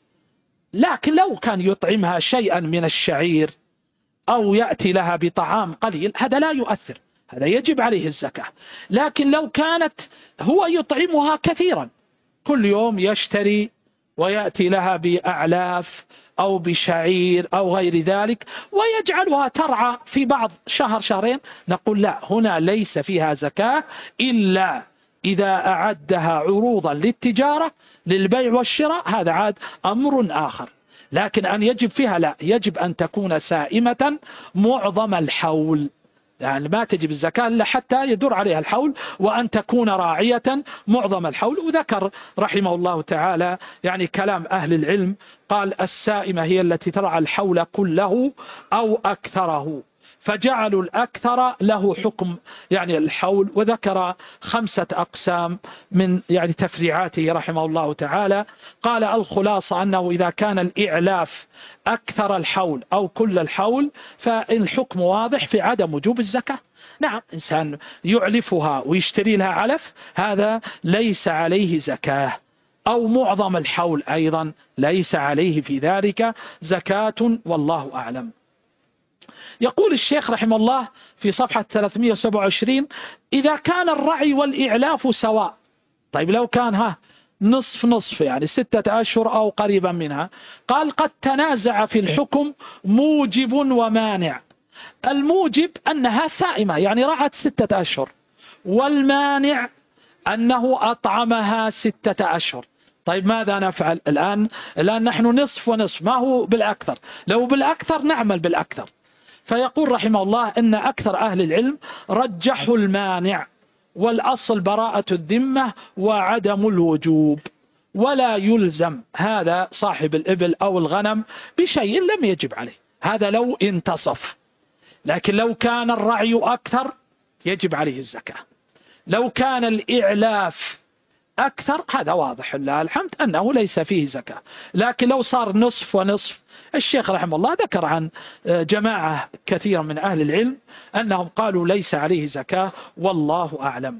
لكن لو كان يطعمها شيئا من الشعير أو يأتي لها بطعام قليل هذا لا يؤثر، هذا يجب عليه الزكاة. لكن لو كانت هو يطعمها كثيرا، كل يوم يشتري ويأتي لها بأعلاف أو بشعير أو غير ذلك ويجعلها ترعى في بعض شهر شهرين، نقول لا، هنا ليس فيها زكاة إلا إذا أعدها عروضا للتجارة للبيع والشراء، هذا عاد أمر آخر. لكن أن يجب فيها لا، يجب أن تكون سائمة معظم الحول، يعني ما تجب الزكاة إلا حتى يدور عليها الحول، وأن تكون راعية معظم الحول. وذكر رحمه الله تعالى يعني كلام أهل العلم، قال السائمة هي التي ترعى الحول كله أو أكثره، فجعلوا الأكثر له حكم يعني الحول. وذكر خمسة أقسام من يعني تفريعاته رحمه الله تعالى. قال الخلاصة أنه إذا كان الإعلاف أكثر الحول أو كل الحول فالحكم واضح في عدم وجوب الزكاة. نعم، إنسان يعلفها ويشتري لها علف هذا ليس عليه زكاة، أو معظم الحول أيضا ليس عليه في ذلك زكاة، والله أعلم. يقول الشيخ رحمه الله في صفحة ثلاثمئة وسبعة وعشرين إذا كان الرعي والإعلاف سواء. طيب لو كان ها نصف نصف يعني ستة أشهر أو قريبا منها، قال قد تنازع في الحكم موجب ومانع. الموجب أنها سائمة يعني رعت ستة أشهر، والمانع أنه أطعمها ستة أشهر. طيب ماذا نفعل الآن؟ الآن نحن نصف ونصف، ما هو بالأكثر، لو بالأكثر نعمل بالأكثر. فيقول رحمه الله إن أكثر أهل العلم رجحوا المانع، والأصل براءة الذمة وعدم الوجوب، ولا يلزم هذا صاحب الإبل أو الغنم بشيء لم يجب عليه، هذا لو انتصف. لكن لو كان الرعي أكثر يجب عليه الزكاة، لو كان الإعلاف أكثر هذا واضح لله الحمد أنه ليس فيه زكاة. لكن لو صار نصف ونصف، الشيخ رحمه الله ذكر عن جماعة كثيرا من أهل العلم أنهم قالوا ليس عليه زكاة، والله أعلم.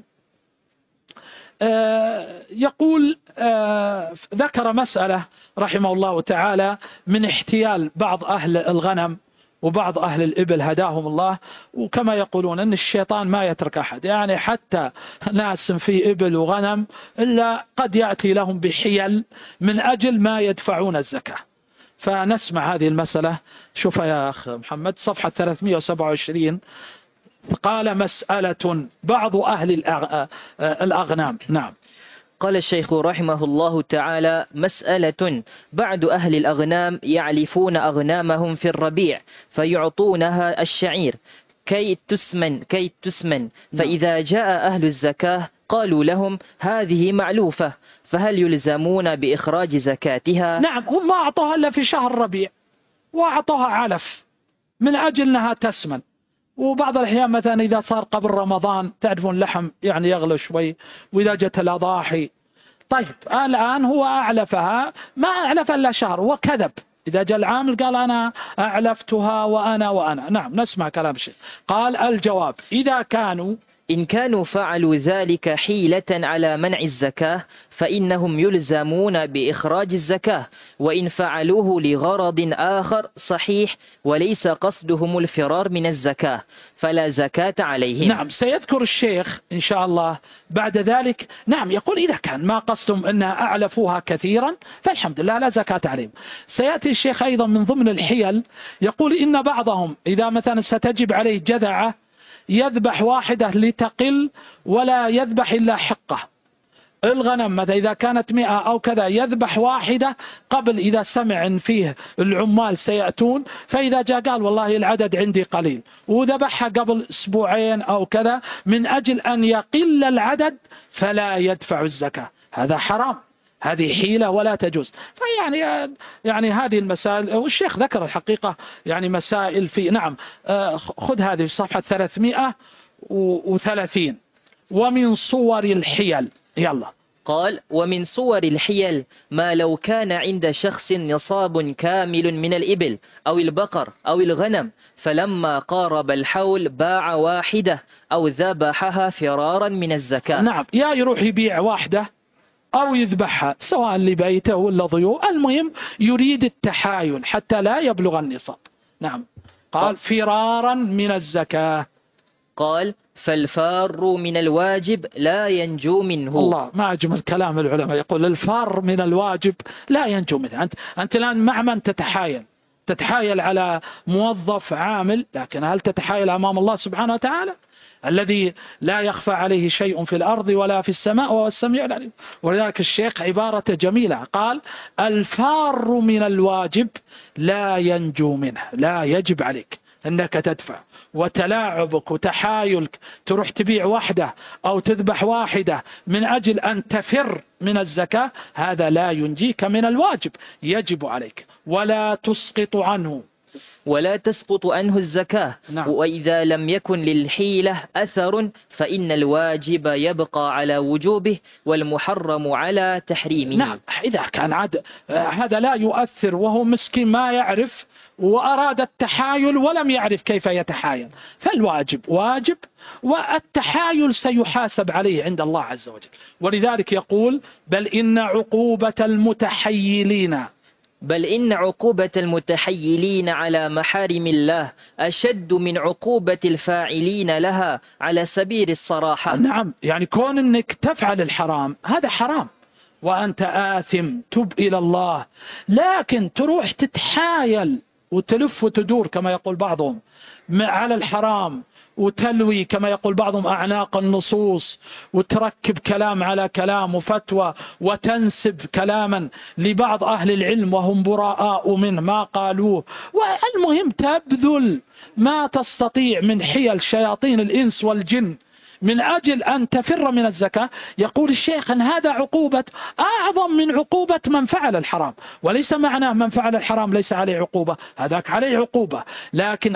يقول ذكر مسألة رحمه الله تعالى من احتيال بعض أهل الغنم وبعض أهل الإبل هداهم الله، وكما يقولون أن الشيطان ما يترك أحد، يعني حتى ناس في إبل وغنم إلا قد يأتي لهم بحيل من أجل ما يدفعون الزكاة. فنسمع هذه المسألة. شوف يا أخ محمد صفحة ثلاثمئة وسبعة وعشرين، قال مسألة بعض أهل الأغنام. نعم. قال الشيخ رحمه الله تعالى مسألة بعض أهل الأغنام يعلفون أغنامهم في الربيع فيعطونها الشعير كي تسمن كي تسمن فإذا جاء أهل الزكاة قالوا لهم هذه معلوفة، فهل يلزمون بإخراج زكاتها؟ نعم، هم ما أعطوها إلا في شهر الربيع وأعطوها علف من أجل أنها تسمن. وبعض الأحيان مثلا إذا صار قبل رمضان تعرفون اللحم يعني يغلى شوي، وإذا جت الأضاحي. طيب الآن هو أعلفها، ما أعلف إلا شهر وكذب، إذا جاء العامل قال أنا أعلفتها وأنا وأنا. نعم، نسمع كلام الشيخ. قال الجواب إذا كانوا إن كانوا فعلوا ذلك حيلة على منع الزكاة فإنهم يلزمون بإخراج الزكاة، وإن فعلوه لغرض آخر صحيح وليس قصدهم الفرار من الزكاة فلا زكاة عليهم. نعم، سيذكر الشيخ إن شاء الله بعد ذلك. نعم، يقول إذا كان ما قصدهم أنها أعلفوها كثيرا فالحمد لله لا زكاة عليهم. سيأتي الشيخ أيضا من ضمن الحيل، يقول إن بعضهم إذا مثلا ستجب عليه جذعة يذبح واحدة لتقل ولا يذبح إلا حقة. الغنم مثلا إذا كانت مئة أو كذا يذبح واحدة قبل، إذا سمع إن فيه العمال سيأتون، فإذا جاء قال والله العدد عندي قليل وذبحها قبل أسبوعين أو كذا من أجل أن يقل العدد فلا يدفع الزكاة. هذا حرام، هذه حيلة ولا تجوز. فيعني يعني هذه المسائل، والشيخ ذكر الحقيقة يعني مسائل في نعم. خذ هذه في صفحة ثلاثمائة وثلاثين. ومن صور الحيل، يلا. قال: ومن صور الحيل ما لو كان عند شخص نصاب كامل من الإبل أو البقر أو الغنم فلما قارب الحول باع واحدة أو ذبحها فرارا من الزكاة. نعم، يا يروح يبيع واحدة أو يذبحها سواء لبيته ولا ضيوف، المهم يريد التحايل حتى لا يبلغ النصاب. نعم، قال فرارا من الزكاة. قال: فالفار من الواجب لا ينجو منه. الله، ما أجمل كلام العلماء، يقول الفار من الواجب لا ينجو منه. أنت, أنت الآن مع من تتحايل؟ تتحايل على موظف عامل، لكن هل تتحايل أمام الله سبحانه وتعالى الذي لا يخفى عليه شيء في الأرض ولا في السماء وهو السميع العليم؟ ولذلك الشيخ عبارة جميلة، قال الفار من الواجب لا ينجو منه، لا يجب عليك أنك تدفع. وتلاعبك وتحايلك تروح تبيع واحدة أو تذبح واحدة من أجل أن تفر من الزكاة، هذا لا ينجيك من الواجب، يجب عليك ولا تسقط عنه ولا تسقط عنه الزكاة. نعم. وإذا لم يكن للحيلة أثر فإن الواجب يبقى على وجوبه والمحرم على تحريمه. نعم، إذا كان عاد هذا لا يؤثر وهو مسكين ما يعرف وأراد التحايل ولم يعرف كيف يتحايل، فالواجب واجب والتحايل سيحاسب عليه عند الله عز وجل. ولذلك يقول بل إن عقوبة المتحيلين بل إن عقوبة المتحيلين على محارم الله أشد من عقوبة الفاعلين لها على سبيل الصراحة. نعم، يعني كون أنك تفعل الحرام هذا حرام وأنت آثم، تب إلى الله، لكن تروح تتحايل وتلف وتدور كما يقول بعضهم على الحرام وتلوي كما يقول بعضهم أعناق النصوص وتركب كلام على كلام وفتوى وتنسب كلاما لبعض أهل العلم وهم براء منه ما قالوه. والمهم تبذل ما تستطيع من حيل شياطين الإنس والجن من أجل أن تفر من الزكاة. يقول الشيخ أن هذا عقوبة أعظم من عقوبة من فعل الحرام، وليس معناه من فعل الحرام ليس عليه عقوبة، هذاك عليه عقوبة، لكن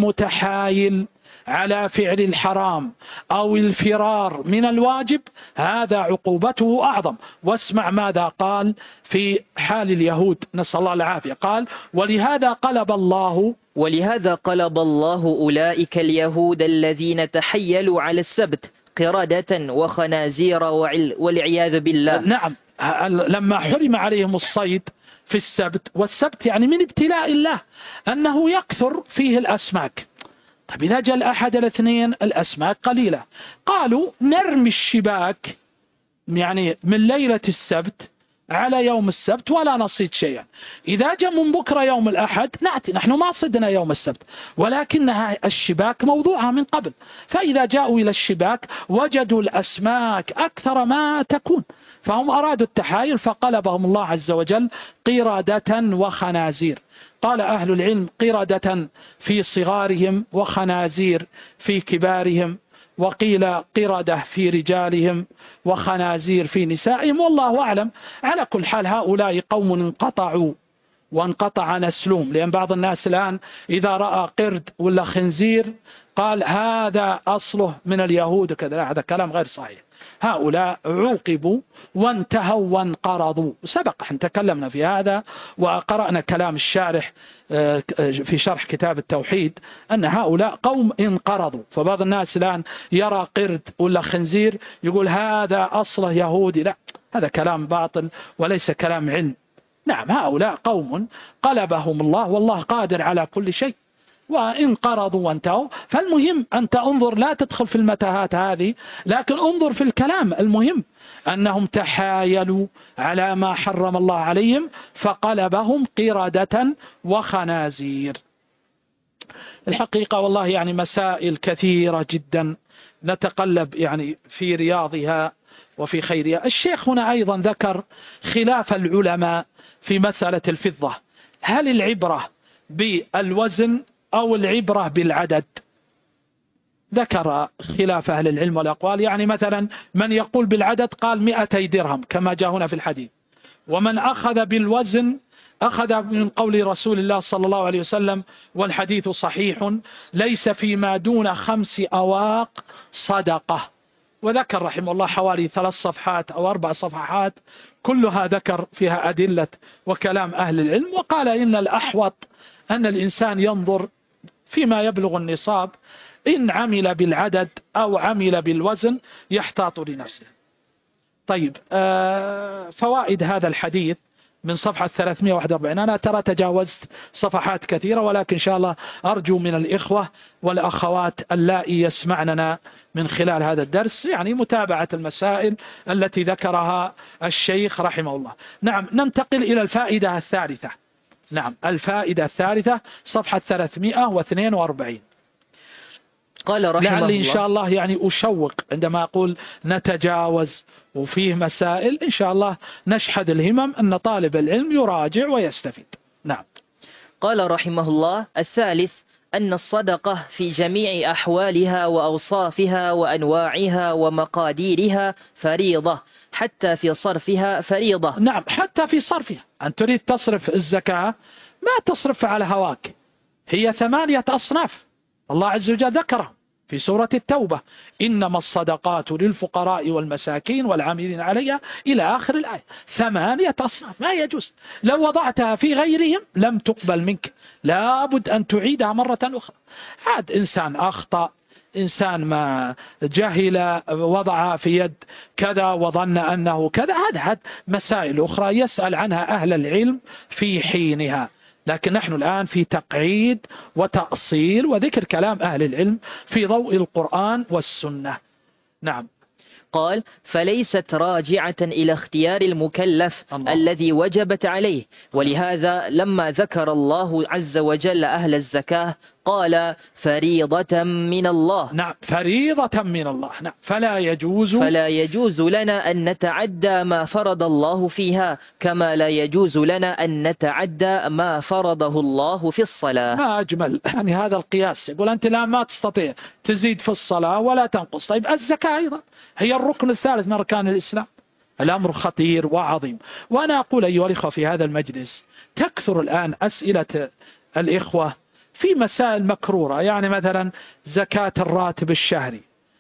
المتحايل على فعل الحرام أو الفرار من الواجب هذا عقوبته أعظم. واسمع ماذا قال في حال اليهود، نسأل الله العافية، قال ولهذا قلب الله ولهذا قلب الله أولئك اليهود الذين تحيلوا على السبت قردة وخنازير والعياذ بالله. نعم، لما حرم عليهم الصيد في السبت، والسبت يعني من ابتلاء الله أنه يكثر فيه الأسماك. طيب إذا جاء الأحد الاثنين الأسماك قليلة، قالوا نرمي الشباك يعني من ليلة السبت على يوم السبت ولا نصيد شيئا. إذا جاء من بكرة يوم الأحد نأتي نحن ما صدنا يوم السبت، ولكنها الشباك موضوعها من قبل، فإذا جاءوا إلى الشباك وجدوا الأسماك أكثر ما تكون، فهم أرادوا التحايل فقلبهم الله عز وجل قردة وخنازير. قال أهل العلم قردة في صغارهم وخنازير في كبارهم، وقيل قردة في رجالهم وخنازير في نسائهم، والله أعلم. على كل حال هؤلاء قوم انقطعوا وانقطع نسلوم. لأن بعض الناس الآن إذا رأى قرد ولا خنزير قال هذا أصله من اليهود وكذا، هذا كلام غير صحيح. هؤلاء عوقبوا وانتهوا وانقرضوا، سبق أن تكلمنا في هذا وقرأنا كلام الشارح في شرح كتاب التوحيد أن هؤلاء قوم انقرضوا. فبعض الناس الآن يرى قرد ولا خنزير يقول هذا أصله يهودي، لا، هذا كلام باطل وليس كلام علم. نعم، هؤلاء قوم قلبهم الله، والله قادر على كل شيء، وانقرضوا وانتهوا. فالمهم أنت انظر، لا تدخل في المتاهات هذه، لكن انظر في الكلام. المهم أنهم تحايلوا على ما حرم الله عليهم فقلبهم قردة وخنازير. الحقيقة والله يعني مسائل كثيرة جدا نتقلب يعني في رياضها وفي خيرها. الشيخ هنا أيضا ذكر خلاف العلماء في مسألة الفضة، هل العبرة بالوزن أو العبرة بالعدد؟ ذكر خلاف أهل العلم والأقوال. يعني مثلا من يقول بالعدد قال مئتي درهم كما جاء هنا في الحديث، ومن أخذ بالوزن أخذ من قول رسول الله صلى الله عليه وسلم والحديث صحيح ليس فيما دون خمس أواق صدقة. وذكر رحمه الله حوالي ثلاث صفحات أو أربع صفحات كلها ذكر فيها أدلة وكلام أهل العلم، وقال إن الأحوط أن الإنسان ينظر فيما يبلغ النصاب، إن عمل بالعدد أو عمل بالوزن يحتاط لنفسه. طيب، آه فوائد هذا الحديث من صفحة ثلاثمئة وواحد وأربعين. أنا ترى تجاوزت صفحات كثيرة، ولكن إن شاء الله أرجو من الإخوة والأخوات اللائي يسمعننا من خلال هذا الدرس يعني متابعة المسائل التي ذكرها الشيخ رحمه الله. نعم، ننتقل إلى الفائدة الثالثة. نعم، الفائدة الثالثة صفحة ثلاثمئة واثنين وأربعين. قال رحمه لعلي الله، إن شاء الله يعني أشوق عندما أقول نتجاوز وفيه مسائل، إن شاء الله نشحذ الهمم أن طالب العلم يراجع ويستفيد. نعم. قال رحمه الله: الثالث أن الصدقة في جميع أحوالها وأوصافها وأنواعها ومقاديرها فريضة، حتى في صرفها فريضة. نعم، حتى في صرفها. أن تريد تصرف الزكاة ما تصرف على هواك، هي ثمانية أصناف الله عز وجل ذكرها في سورة التوبة: إنما الصدقات للفقراء والمساكين والعاملين عليها إلى آخر الآية. ثمانية أصناف، ما يجوز لو وضعتها في غيرهم لم تقبل منك، لابد أن تعيدها مرة أخرى. عاد إنسان أخطأ، إنسان ما جهل وضعها في يد كذا وظن أنه كذا، هذا مسائل أخرى يسأل عنها أهل العلم في حينها. لكن نحن الآن في تقعيد وتأصيل وذكر كلام أهل العلم في ضوء القرآن والسنة. نعم. قال: فليست راجعة إلى اختيار المكلف الله. الذي وجبت عليه، ولهذا لما ذكر الله عز وجل أهل الزكاة قال فريضة من الله. نعم، فريضة من الله. نعم، فلا يجوز فلا يجوز لنا أن نتعدى ما فرض الله فيها، كما لا يجوز لنا أن نتعدى ما فرضه الله في الصلاة. ما أجمل يعني هذا القياس. يقول أنت لا ما تستطيع تزيد في الصلاة ولا تنقص. طيب الزكاة أيضا هي الركن الثالث من أركان الإسلام. الأمر خطير وعظيم. وأنا أقول أيها الإخوة في هذا المجلس تكثر الآن أسئلة الإخوة في مسائل مكرورة، يعني مثلا زكاة الراتب الشهري،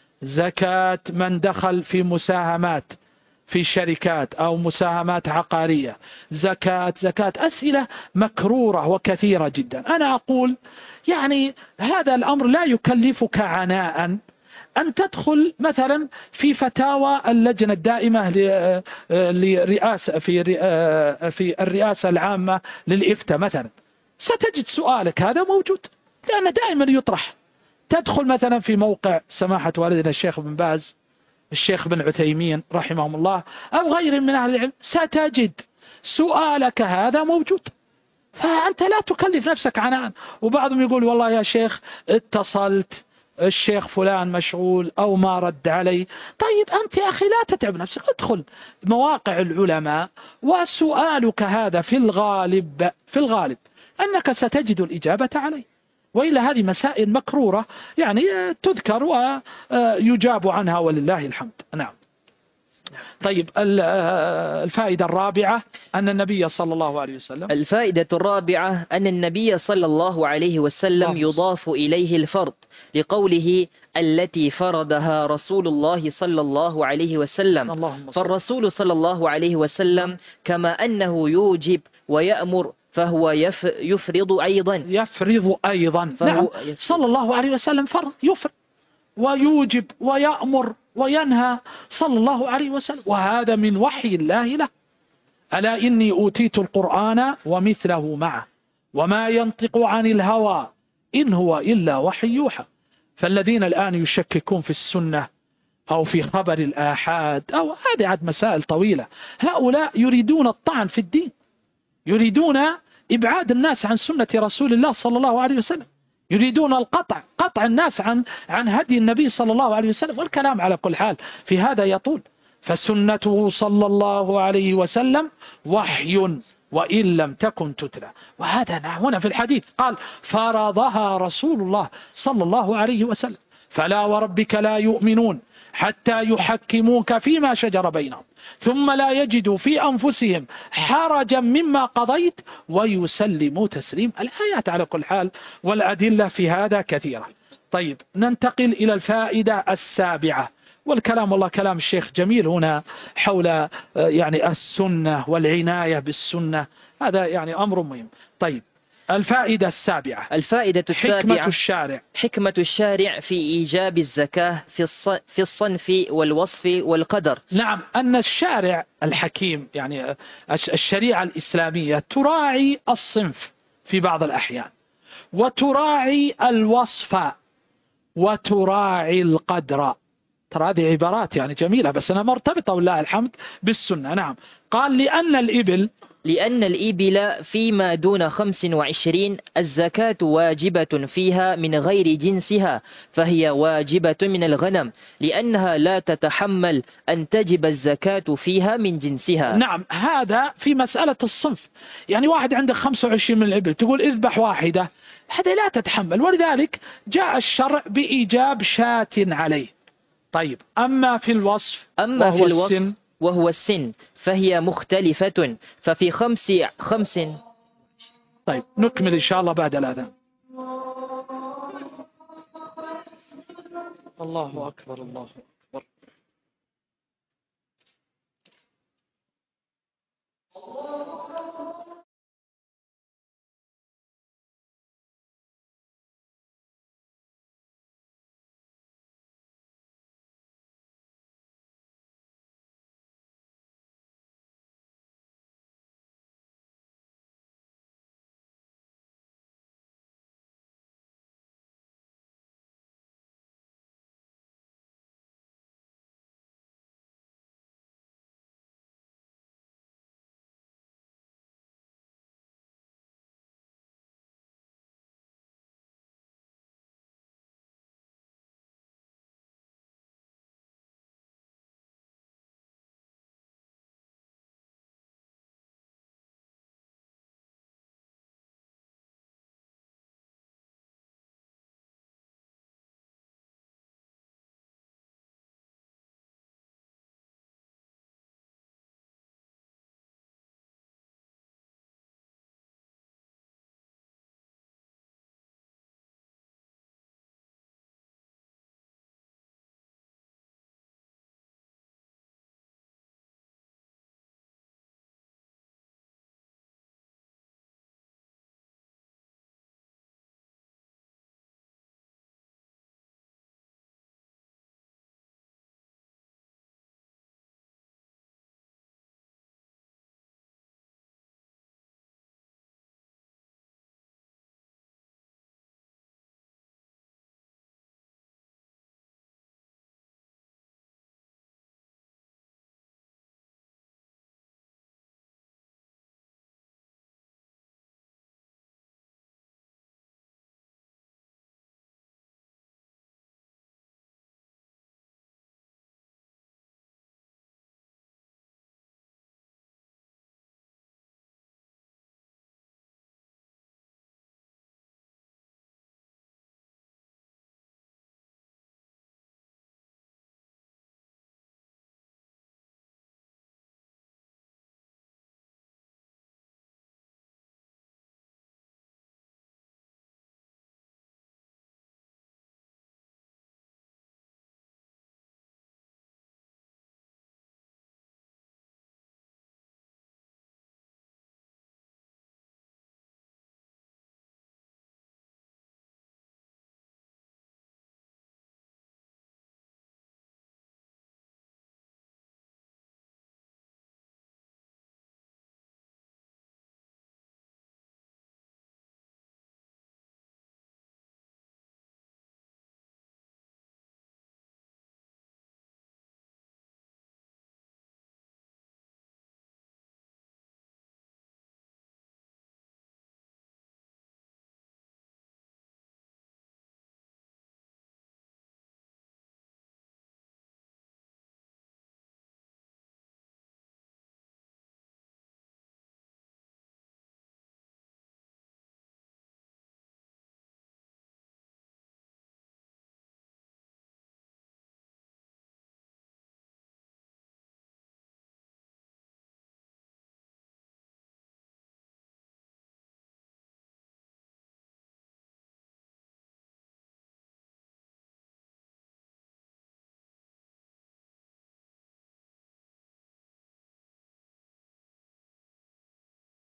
زكاة من دخل في مساهمات في شركات أو مساهمات عقارية، زكاة زكاة أسئلة مكرورة وكثيرة جدا. أنا أقول يعني هذا الأمر لا يكلفك عناء أن تدخل مثلا في فتاوى اللجنة الدائمة لرئاسة في في الرئاسة العامة للإفتاء مثلا، ستجد سؤالك هذا موجود لأنه دائما يطرح. تدخل مثلا في موقع سماحة والدنا الشيخ بن باز، الشيخ بن عثيمين رحمهم الله، أو غير من أهل العلم، ستجد سؤالك هذا موجود. فأنت لا تكلف نفسك عناء. وبعضهم يقول والله يا شيخ اتصلت الشيخ فلان مشغول أو ما رد علي. طيب أنت يا أخي لا تتعب نفسك، ادخل مواقع العلماء وسؤالك هذا في الغالب في الغالب أنك ستجد الإجابة عليه. وإلا هذه مسائل مكرورة يعني تذكر ويجاب عنها ولله الحمد. نعم. طيب الفائدة الرابعة أن النبي صلى الله عليه وسلم الفائدة الرابعة أن النبي صلى الله عليه وسلم يضاف إليه الفرض لقوله التي فرضها رسول الله صلى الله عليه وسلم. فالرسول صلى الله عليه وسلم كما أنه يوجب ويأمر فهو يفرض أيضا يفرض أيضا نعم صلى الله عليه وسلم فرض يفرض ويوجب ويأمر وينهى صلى الله عليه وسلم، وهذا من وحي الله له. ألا إني أوتيت القرآن ومثله معه وما ينطق عن الهوى إن هو إلا وحي يوحى. فالذين الآن يشككون في السنة أو في خبر الآحاد أو هذه عاد مسائل طويلة، هؤلاء يريدون الطعن في الدين، يريدون إبعاد الناس عن سنة رسول الله صلى الله عليه وسلم، يريدون القطع قطع الناس عن عن هدي النبي صلى الله عليه وسلم. والكلام على كل حال في هذا يطول. فسنته صلى الله عليه وسلم وحي وإن لم تكن تتلى، وهذا هنا في الحديث قال فرضها رسول الله صلى الله عليه وسلم. فلا وربك لا يؤمنون حتى يحكموك فيما شجر بينهم ثم لا يجدوا في أنفسهم حرجا مما قضيت ويسلموا تسليم. الآيات على كل حال والأدلة في هذا كثيرة. طيب ننتقل إلى الفائدة السابعة، والكلام والله كلام الشيخ جميل هنا حول يعني السنة والعناية بالسنة، هذا يعني أمر مهم. طيب الفائدة السابعة الفائدة السابعة حكمة الشارع حكمة الشارع في إيجاب الزكاة في الصنف والوصف والقدر. نعم أن الشارع الحكيم يعني الشريعة الإسلامية تراعي الصنف في بعض الأحيان وتراعي الوصف وتراعي القدر. ترى هذه عبارات يعني جميلة بس أنا مرتبطة والله الحمد بالسنة. نعم قال لأن الإبل لأن الإبل فيما دون خمس وعشرين الزكاة واجبة فيها من غير جنسها، فهي واجبة من الغنم لأنها لا تتحمل أن تجب الزكاة فيها من جنسها. نعم هذا في مسألة الصنف، يعني واحد عنده خمسة وعشرين من الإبل تقول اذبح واحدة، هذا لا تتحمل، ولذلك جاء الشرع بإيجاب شاة عليه. طيب أما في الوصف أما في الوصف وهو السن فهي مختلفة، ففي خمس خمس طيب نكمل إن شاء الله بعد الأذان. الله أكبر الله أكبر.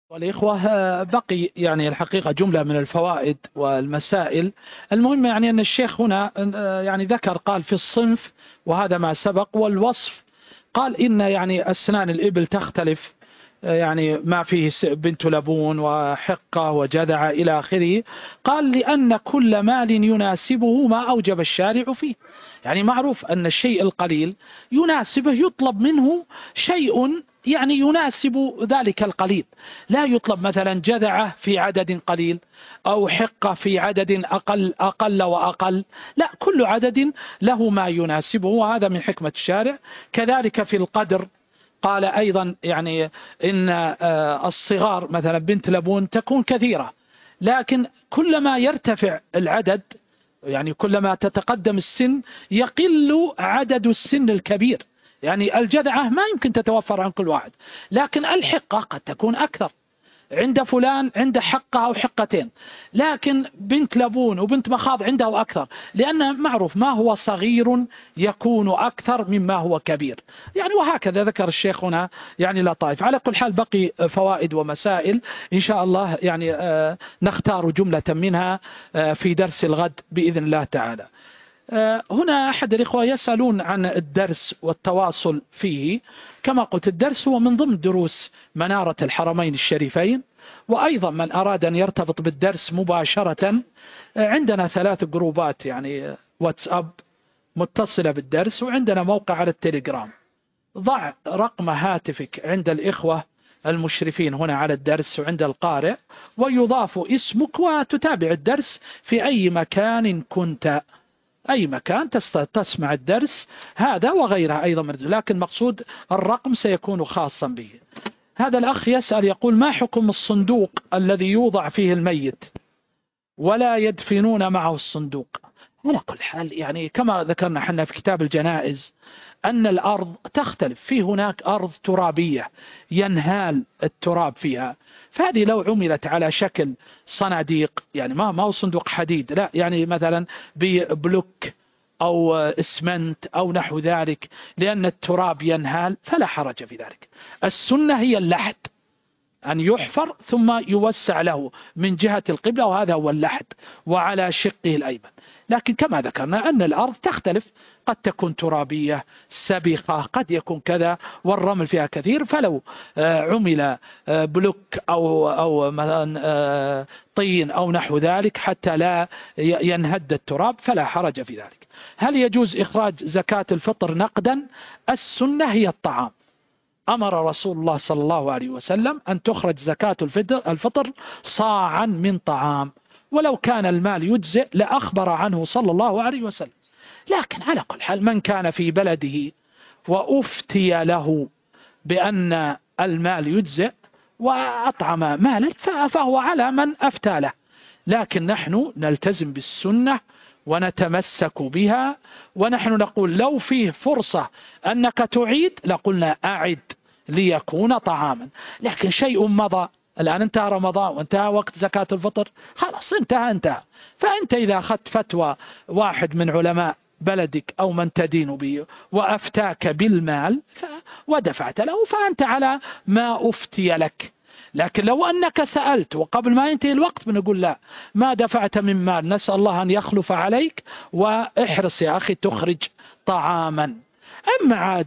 والإخوة بقي يعني الحقيقة جملة من الفوائد والمسائل. المهم يعني أن الشيخ هنا يعني ذكر قال في الصنف، وهذا ما سبق، والوصف قال إن يعني أسنان الإبل تختلف، يعني ما فيه بنت لبون وحقة وجذع إلى آخره. قال لأن كل مال يناسبه ما أوجب الشارع فيه. يعني معروف أن الشيء القليل يناسبه، يطلب منه شيء يعني يناسب ذلك القليل، لا يطلب مثلا جذعة في عدد قليل أو حقة في عدد أقل أقل وأقل، لا، كل عدد له ما يناسبه، وهذا من حكمة الشارع. كذلك في القدر قال أيضا يعني إن الصغار مثلا بنت لبون تكون كثيرة، لكن كلما يرتفع العدد يعني كلما تتقدم السن يقل عدد السن الكبير. يعني الجذعة ما يمكن تتوفر عن كل واحد، لكن الحقة قد تكون أكثر عند فلان، عند حقة أو حقتين، لكن بنت لبون وبنت مخاض عنده أكثر، لأن معروف ما هو صغير يكون أكثر مما هو كبير. يعني وهكذا ذكر الشيخ هنا يعني لطائف. على كل حال بقي فوائد ومسائل إن شاء الله يعني آه نختار جملة منها آه في درس الغد بإذن الله تعالى. هنا أحد الإخوة يسألون عن الدرس والتواصل فيه. كما قلت الدرس هو من ضمن دروس منارة الحرمين الشريفين، وأيضا من أراد أن يرتبط بالدرس مباشرة عندنا ثلاث جروبات يعني واتساب متصلة بالدرس، وعندنا موقع على التليجرام. ضع رقم هاتفك عند الإخوة المشرفين هنا على الدرس وعند القارئ، ويضاف اسمك وتتابع الدرس في أي مكان كنت، أي مكان تسمع الدرس هذا وغيرها أيضا، لكن مقصود الرقم سيكون خاصا به. هذا الأخ يسأل يقول: ما حكم الصندوق الذي يوضع فيه الميت ولا يدفنون معه الصندوق؟ على كل حال يعني كما ذكرنا حنا في كتاب الجنائز أن الأرض تختلف، في هناك أرض ترابية ينهال التراب فيها، فهذه لو عملت على شكل صناديق يعني ما ما هو صندوق حديد، لا، يعني مثلا ببلوك أو اسمنت أو نحو ذلك، لأن التراب ينهال فلا حرج في ذلك. السنة هي اللحد، أن يحفر ثم يوسع له من جهة القبلة، وهذا هو اللحد، وعلى شقه الأيمن. لكن كما ذكرنا أن الأرض تختلف، قد تكون ترابية سبخة، قد يكون كذا، والرمل فيها كثير، فلو عمل بلوك أو, أو مثلا طين أو نحو ذلك حتى لا ينهد التراب فلا حرج في ذلك. هل يجوز إخراج زكاة الفطر نقدا؟ السنة هي الطعام. أمر رسول الله صلى الله عليه وسلم أن تخرج زكاة الفطر صاعا من طعام، ولو كان المال يجزئ لأخبر عنه صلى الله عليه وسلم. لكن على كل حال من كان في بلده وأفتي له بأن المال يجزئ وأطعم مالا فهو على من أفتى له، لكن نحن نلتزم بالسنة ونتمسك بها، ونحن نقول لو فيه فرصة أنك تعيد لقلنا أعد ليكون طعاما. لكن شيء مضى، الآن انتهى رمضان وانتهى وقت زكاة الفطر، خلاص انتهى انتهى. فأنت إذا أخذت فتوى واحد من علماء بلدك أو من تدين به وأفتاك بالمال ودفعت له فأنت على ما أفتي لك. لكن لو أنك سألت وقبل ما ينتهي الوقت بنقول لا، ما دفعت من مال، نسأل الله أن يخلف عليك، واحرص يا أخي تخرج طعاما. أما عاد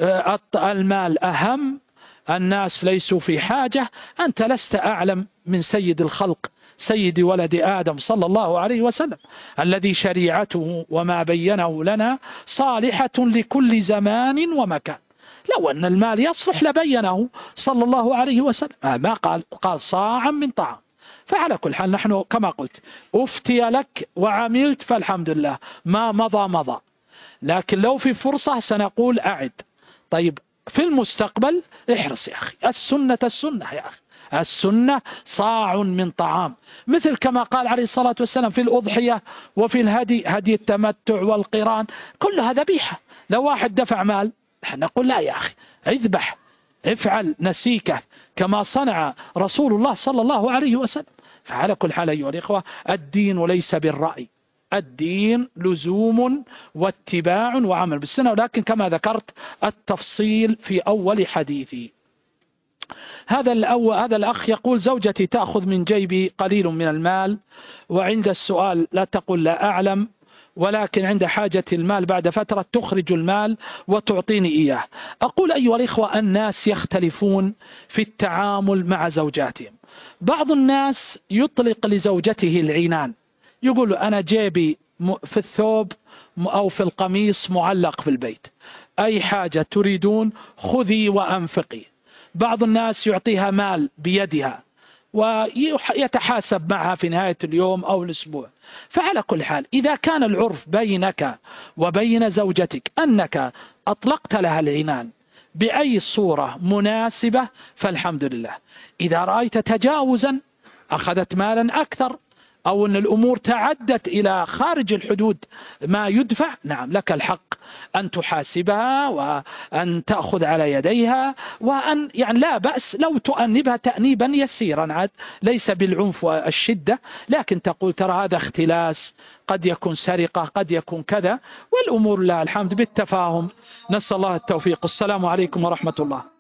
المال أهم، الناس ليسوا في حاجة، أنت لست أعلم من سيد الخلق سيد ولد آدم صلى الله عليه وسلم، الذي شريعته وما بينه لنا صالحة لكل زمان ومكان. لو أن المال يصلح لبينه صلى الله عليه وسلم، ما قال قال صاعا من طعام. فعلى كل حال نحن كما قلت أفتي لك وعملت فالحمد لله، ما مضى مضى، لكن لو في فرصة سنقول أعد. طيب في المستقبل احرص يا أخي، السنة السنة يا أخي، السنة صاع من طعام، مثل كما قال عليه الصلاة والسلام في الأضحية وفي الهدي، هدي التمتع والقران كلها ذبيحة. لو واحد دفع مال نقول لا يا أخي اذبح، افعل نسيكه كما صنع رسول الله صلى الله عليه وسلم. فعلى كل حال أيها الإخوة الدين وليس بالرأي، الدين لزوم واتباع وعمل بالسنة، ولكن كما ذكرت التفصيل في أول حديثي. هذا الأول هذا الأخ يقول: زوجتي تأخذ من جيبي قليل من المال، وعند السؤال لا تقول لا أعلم، ولكن عند حاجة المال بعد فترة تخرج المال وتعطيني إياه. أقول أيها الإخوة، الناس يختلفون في التعامل مع زوجاتهم. بعض الناس يطلق لزوجته العنان، يقول أنا جيبي في الثوب أو في القميص معلق في البيت، أي حاجة تريدون خذي وأنفقي. بعض الناس يعطيها مال بيدها ويتحاسب معها في نهاية اليوم أو الأسبوع. فعلى كل حال، إذا كان العرف بينك وبين زوجتك أنك أطلقت لها العنان بأي صورة مناسبة فالحمد لله. إذا رأيت تجاوزا، أخذت مالا أكثر، أو أن الأمور تعدت إلى خارج الحدود ما يدفع، نعم لك الحق أن تحاسبها وأن تأخذ على يديها، وأن يعني لا بأس لو تؤنبها تأنيبا يسيرا، عاد ليس بالعنف والشدة، لكن تقول ترى هذا اختلاس، قد يكون سرقة، قد يكون كذا، والأمور لا الحمد بالتفاهم. نسأل الله التوفيق. السلام عليكم ورحمة الله.